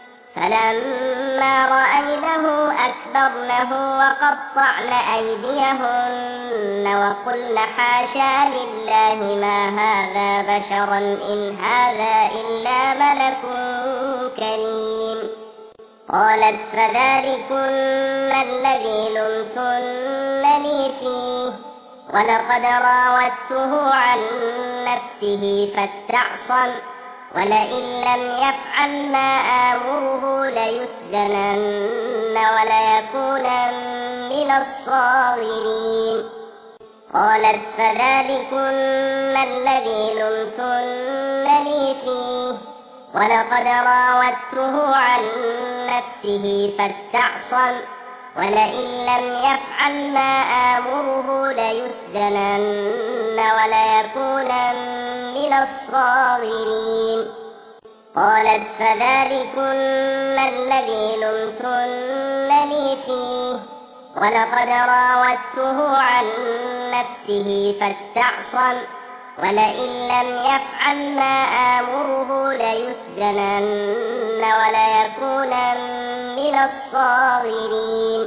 فلما رأينه أكبرنه وقطعن أيديهن وقلن حاشا لله ما هذا بشرا إن هذا إلا ملك كريم. قالت فذلكن الذي لمتنني فيه ولقد راودته عن نفسه فاستعصم ولئن لم يفعل ما آمره ليسجنن وليكونا من الصاغرين. قالت فذلكن الذي لمتنني فيه ولقد راودته عن نفسه فاستعصم ولئن لم يفعل ما آمره ليسجنن وليكونا من الصاغرين. قالت فذلكن الذي لمتنني فيه ولقد راودته عن نفسه فاستعصم ولئن لم يفعل ما آمره ليسجنن وليكونا من الصاغرين.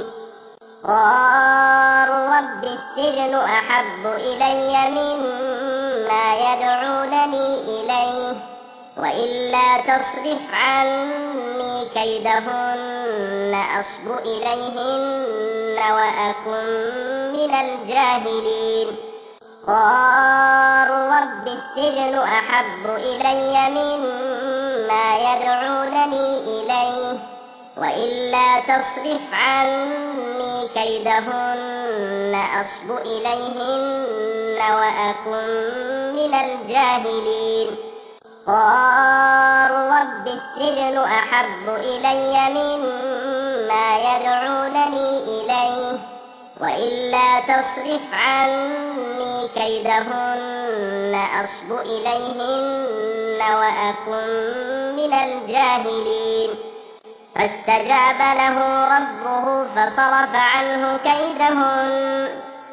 قال رب السجن أحب إلي مما يدعونني إليه وإلا تصرف عني كيدهن أصب إليهن وأكن من الجاهلين. قال رب السجن أحب إلي مما يدعونني إليه وإلا تصرف عني كيدهن أصب إليهن وأكن من الجاهلين. قال رب السجن أحب إلي مما يدعونني إليه وإلا تصرف عني كيدهن أصب إليهن وأكن من الجاهلين. فاستجاب له ربه فصرف عنه كيدهن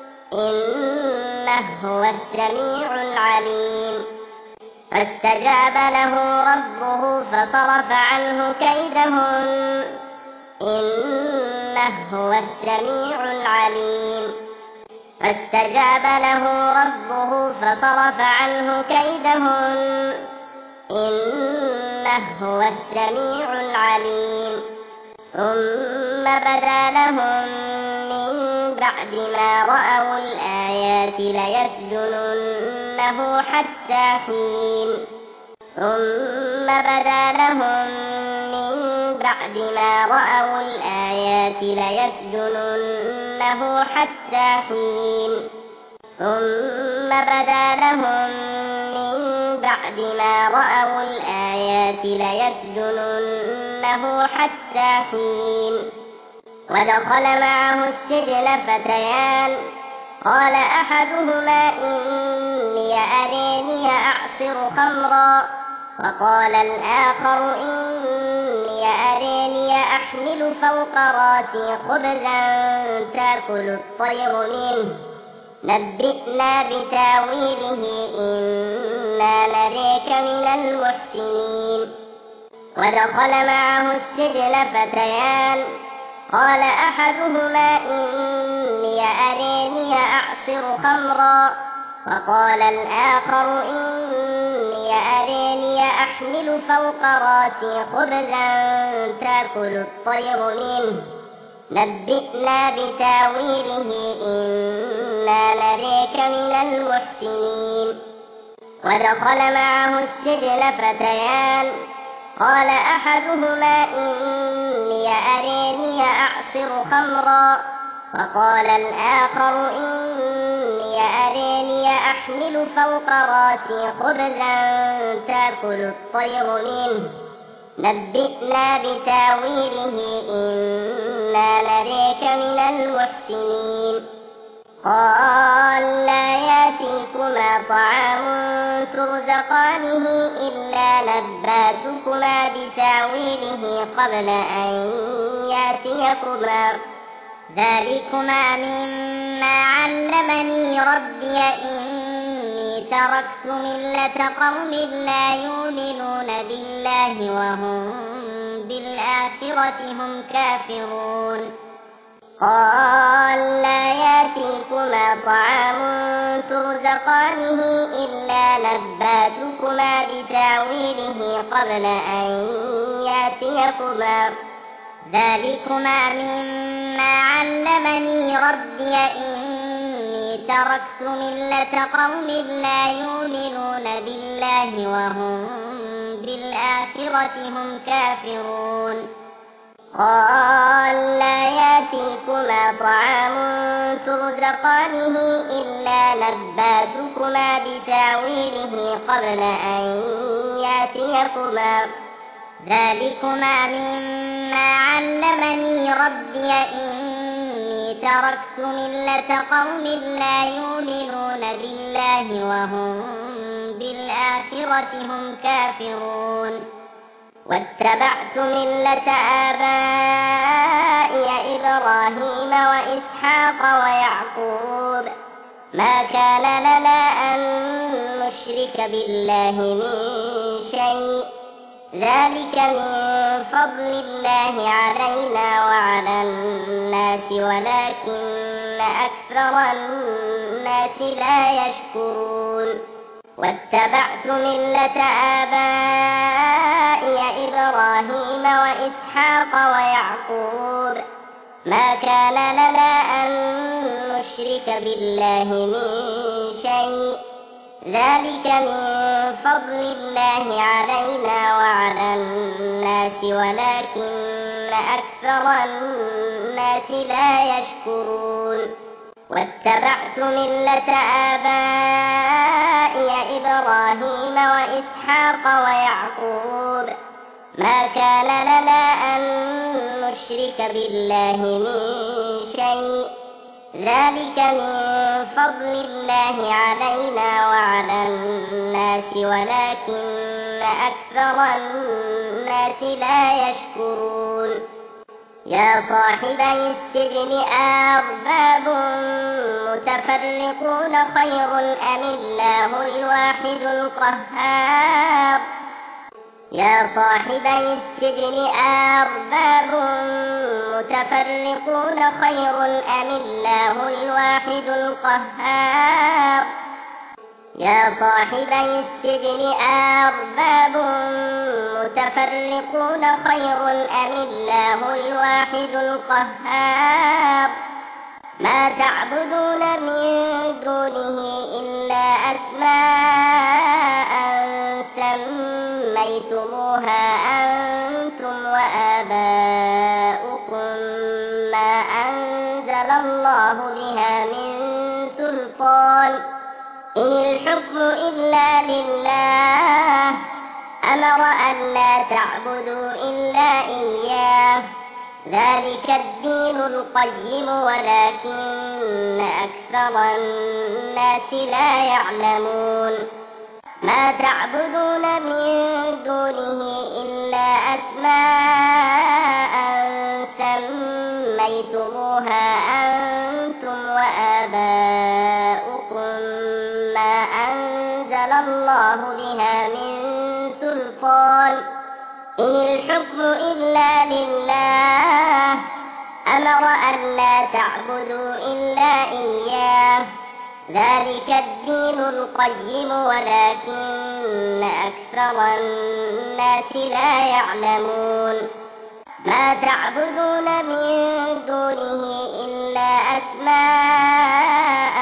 إنه هو السميع العليم. فاستجاب له ربه فصرف عنه كيدهن إنه هو السميع العليم. فاستجاب له ربه فصرف عنه كيدهن إنه هو السميع العليم. ثم بدا لهم من بعد ما رأوا الآيات ليسجننه حتى حين. ثم بدا لهم من بعد ما رأوا الآيات ليسجننه حتى حين. ثم بدا لهم من بعد ما رأوا الآيات ليسجننه حتى حين. ودخل معه السجن فتيان قال أحدهما إني أريني أعصر خمرا وقال الآخر إني أريني أحمل فوق راسي خبزا تأكل الطير منه نبئنا بتاويله إنا نريك من المحسنين. ودخل معه السجن فتيان قال أحدهما إني أريني أعصر خمرا وقال الآخر إني أريني أحمل فوق راسي خبزا تأكل الطير منه نبئنا بتاويله إنا نريك من المحسنين. ودخل معه السجن فتيان قال أحدهما إني أريني أعصر خمرا وقال الآخر إني أراني أحمل فوق راسي خبزا تأكل الطير منه نبئنا بتاويله إنا نراك من المحسنين قال لا يأتيكما طعام ترزقانه إلا نبأتكما بتاويله قبل أن يأتيكما ذلكما مما علمني ربي إني تركت ملة قوم لا يؤمنون بالله وهم بالآخرة هم كافرون قال لا يأتيكما طعام ترزقانه إلا نبأتكما بتاويله قبل أن يأتيكما ذلكما مما علمني ربي إني تركت ملة قوم لا يؤمنون بالله وهم بالآخرة هم كافرون قال لا يأتيكما طعام ترزقانه إلا نبأتكما بتاويله قبل أن يأتيكما ذلكما مما علمني ربي إني تركت ملة قوم لا يؤمنون بالله وهم بالآخرة هم كافرون واتبعت ملة آبائي إبراهيم وإسحاق ويعقوب ما كان لنا أن نشرك بالله من شيء ذلك من فضل الله علينا وعلى الناس ولكن أكثر الناس لا يشكرون واتبعت ملة آبائي إبراهيم وإسحاق ويعقوب ما كان لنا أن نشرك بالله من شيء ذلك من فضل الله علينا وعلى الناس ولكن أكثر الناس لا يشكرون واتبعت ملة آبائي إبراهيم وإسحاق ويعقوب ما كان لنا أن نشرك بالله من شيء ذلك من فضل الله علينا وعلى الناس ولكن أكثر الناس لا يشكرون يا صاحبي السجن أأرباب متفرقون خير أم الله الواحد القهار يا صاحبي السجن أأرباب متفرقون خير أم الله الواحد القهار يا صاحبي السجن أأرباب متفرقون خير أم الله الواحد القهار ما تعبدون من دونه إلا أسماء سميتموها أنتم وآباؤكم ما أنزل الله بها من سلطان إن الحكم إلا لله أمر أن لا تعبدوا إلا إياه ذلك الدين القيم ولكن أكثر الناس لا يعلمون ما تعبدون من دونه إلا أسماء سميتموها أنتم وآباؤكم ما أنزل الله بها من سلطان إن الحكم إلا لله أمر أن لا تعبدوا إلا إياه ذلك الدين القيم ولكن أكثر الناس لا يعلمون ما تعبدون من دونه إلا أسماء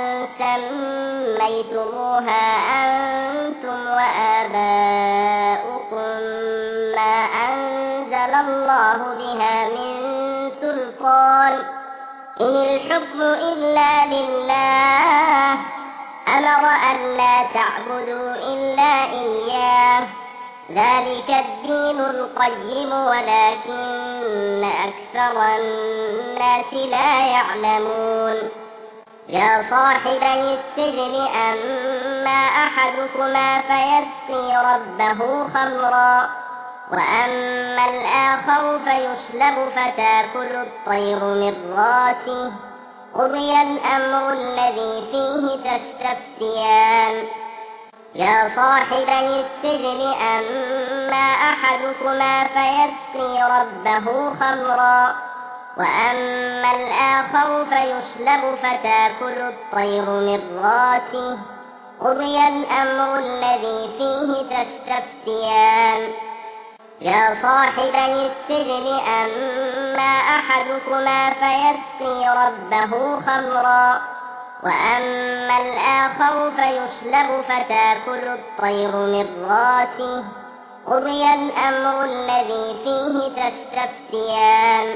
سميتموها أنتم وآباؤكم ما أنزل الله بها من سلطان إن الحكم إلا لله أمر أن لا تعبدوا إلا إياه ذلك الدين القيم ولكن أكثر الناس لا يعلمون يا صاحبي السجن أما أحدكما فيسقي ربه خمرا وأما الآخر فيصلب فتأكل الطير من راسه قضي الأمر الذي فيه تستفتيان يا صاحبي السجن أما أحدكما فيسقي ربه خمرا وأما الآخر فيصلب فتأكل الطير من راسه قضي الأمر الذي فيه تستفتيان يا صاحبي السجن أما أحدكما فيسقي ربه خمرا وأما الآخر فيصلب فتأكل الطير من راسه قضي الأمر الذي فيه تستفتيان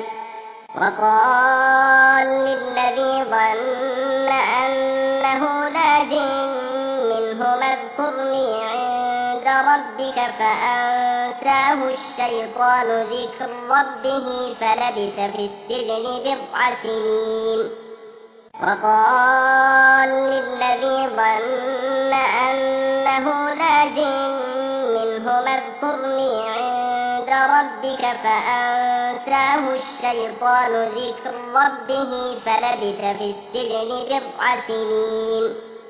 وقال للذي ظن أنه ناج منهما اذكرني عند ربك فأنساه الشيطان ذكر ربه فلبث في السجن بضع سنين وقال للذي ظن أنه ناج منهما اذكرني عند ربك فأنساه الشيطان ذكر ربه فلبث في السجن بضع سنين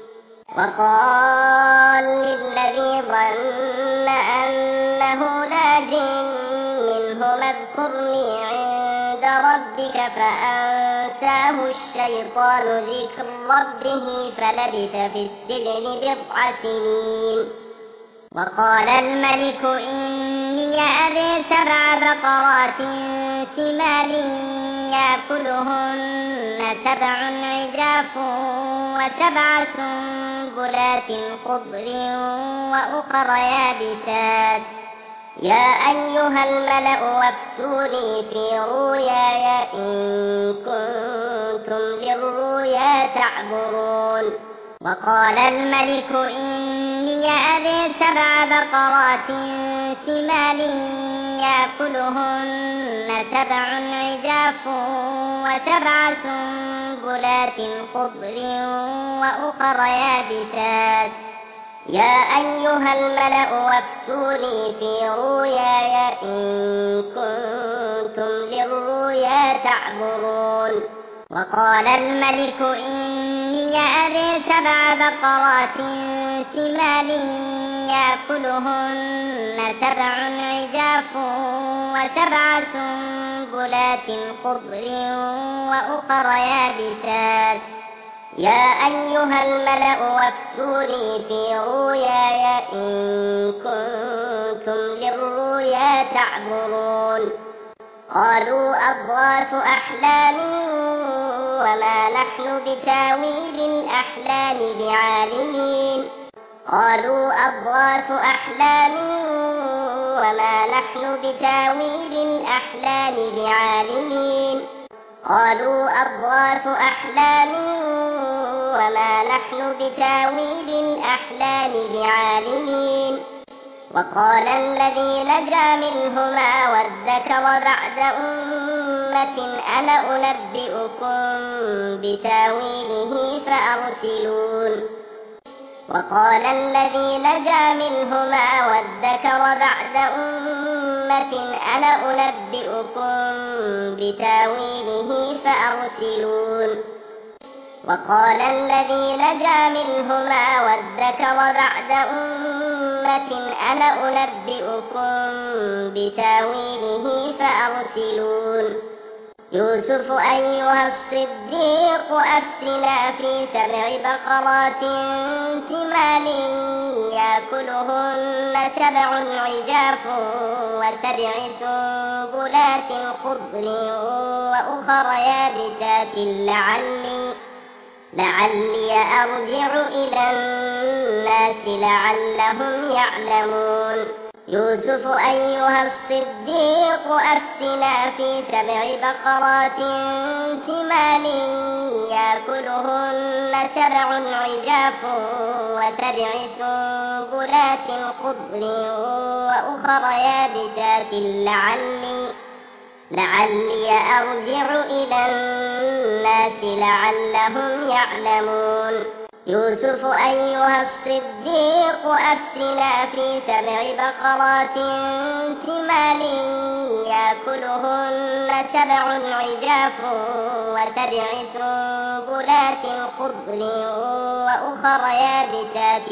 وقال للذي ظن أنه ناج منهما اذكرني عند ربك فأنساه الشيطان ذكر ربه فلبث في السجن بضع سنين وقال الملك إني أبي 7 بقرات سمان يأكلهن 7 عجاف و7 سنبلات خضر وأخر يابسات يا أيها الملأ وافتوني في رؤياي إن كنتم للرؤيا تعبرون وقال الملك إني أبي 7 بقرات سمان يأكلهن 7 عجاف و7 سنبلات خضر وأخر يابسات يا أيها الملأ وافتوني في رؤياي إن كنتم للرؤيا تعبرون وقال الملك إني أبي 7 بقرات سمان يأكلهن 7 عجاف و7 سنبلات خضر وأخر يابسات يا أيها الملأ وافتوني في رؤياي إن كنتم للرؤيا تعبرون قالوا أضغاث أحلام وما نحن بتاويل الأحلام بعالمين قالوا أضغاث أحلام وما نحن بتاويل الأحلام بعالمين قالوا أضغاث أحلام وما نحن بتاويل الأحلام بعالمين وقال الذي نجا منهما وادكر بعد أمة أنا أنبئكم بتاويله فأرسلون وقال الذي نجا منهما وادكر بعد أمة أنا أنبئكم بتاويله فأرسلون وقال الذي نجا منهما وادكر بعد أمة أنا أنبئكم بتاويله فأرسلون يوسف أيها الصديق أفتنا في 7 بقرات سمان يأكلهن 7 عجاف و7 سنبلات خضر وأخر يابسات لعلي أرجع إلى الناس لعلهم يعلمون يوسف أيها الصديق أفتنا في 7 بقرات سمان يأكلهن 7 عجاف و7 سنبلات خضر وأخر يابسات لعلي أرجع إلى الناس لعلهم يعلمون يوسف أيها الصديق أفتنا في 7 بقرات سمان يأكلهن 7 عجاف و7 سنبلات خضر وأخر يابسات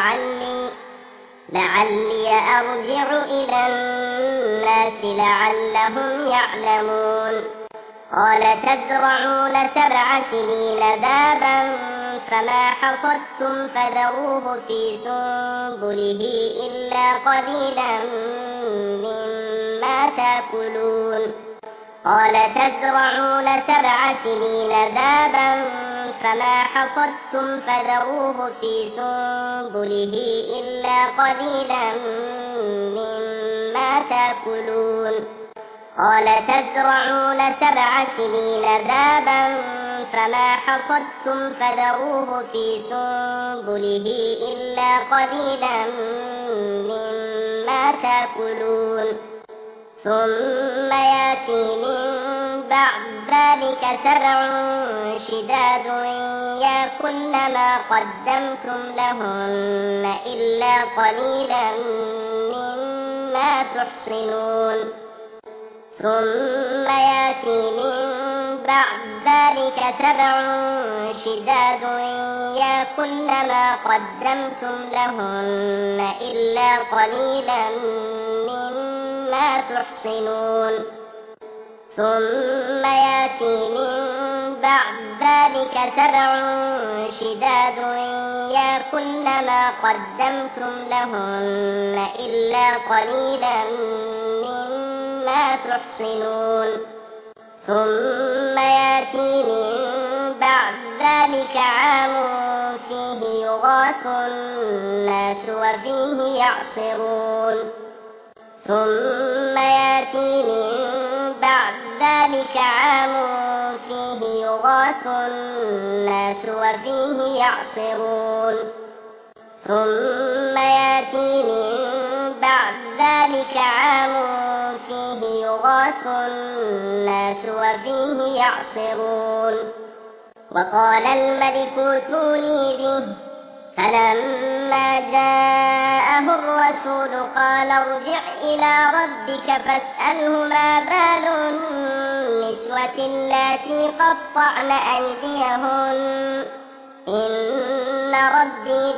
لعلي أرجع إلى الناس لعلهم يعلمون قال تزرعون 7 سنين دابا فما حصدتم فذروه في سنبله إلا قليلا مما تأكلون قال تزرعون 7 سنين دابا فما حصدتم فذروه في سنبله إلا قليلا مما تأكلون قال تزرعون 7 سنين دابا فما حصدتم فذروه في سنبله إلا قليلا مما تأكلون ثم يأتي من بعد ذلك 7 شداد يأكلن ما قدمتم لهن إلا قليلا مما تحصنون ثم يأتي من بعد ذلك 7 شداد يأكلن ما قدمتم لهن إلا قليلا مما تحصنون ثم يأتي من بعد ذلك 7 شداد يأكلن ما قدمتم لهن إلا قليلا مما تحصنون ثم يأتي من بعد ذلك عام فيه يغاث الناس وفيه يعصرون ثم يأتي من بعد ذلك عام فيه يغاث الناس وفيه يعصرون ثم يأتي من بعد ذلك عام فيه يغاث الناس وفيه يعصرون وقال الملك ائتوني به فلما جاءه الرسول قال ارجع إلى ربك فاسأله ما بال النسوة اللاتي قطعن أيديهن إن ربي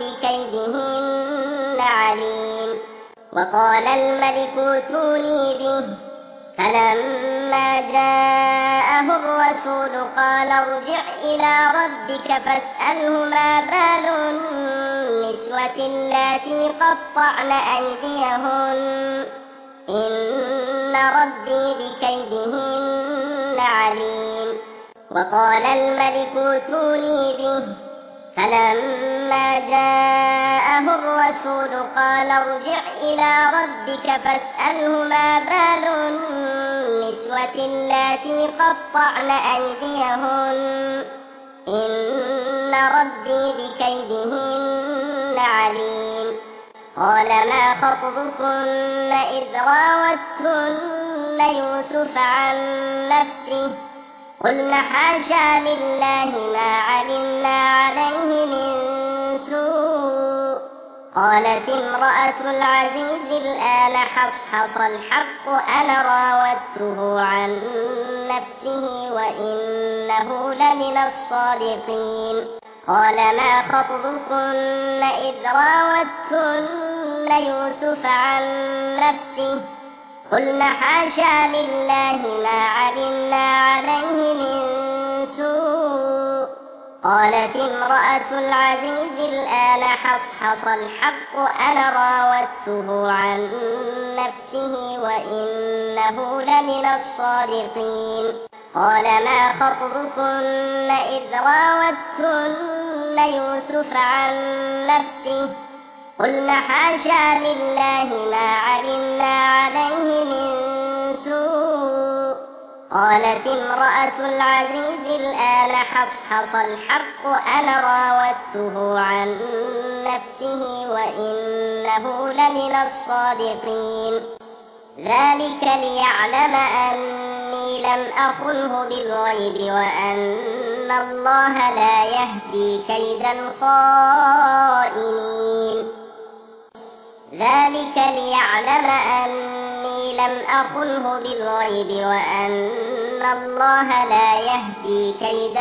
بكيدهن عليم وقال الملك ائتوني به فلما جاءه الرسول قال ارجع إلى ربك فاسأله ما بال النسوة اللاتي قطعن أيديهن إن ربي بكيدهن عليم وقال الملك ائتوني به فلما جاءه الرسول قال ارجع إلى ربك فاسأله ما بال النسوة اللاتي قطعن أيديهن إن ربي بكيدهن عليم قال ما خطبكن إذ راوتن يوسف عن نفسه قلنا حاشا لله ما علمنا عليه من سوء قالت امرأة العزيز الآن حصحص الحق أنا راودته عن نفسه وإنه لمن الصادقين قال ما خطبكن إذ راودتن يوسف عن نفسه قلنا حاشا لله ما علمنا عليه من سوء قالت امرأة العزيز الآن حصحص الحق أنا راودته عن نفسه وإنه لمن الصادقين قال ما خطبكن إذ راودتن يوسف عن نفسه قلنا حاشا لله ما علمنا عليه من سوء. قالت امرأة العزيز الآن حصحص الحق أنا راودته عن نفسه وإنه لمن الصادقين. ذلك ليعلم أني لم أخنه بالغيب وأن الله لا يهدي كيد الخائنين. ذلك ليعلم أني لم أخنه بالغيب وأن الله لا يهدي كيد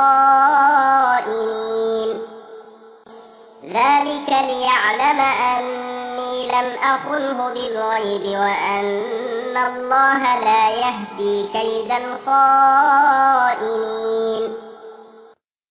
الخائنين. ذلك ليعلم أني لم أخنه بالغيب وأن الله لا يهدي كيد الخائنين.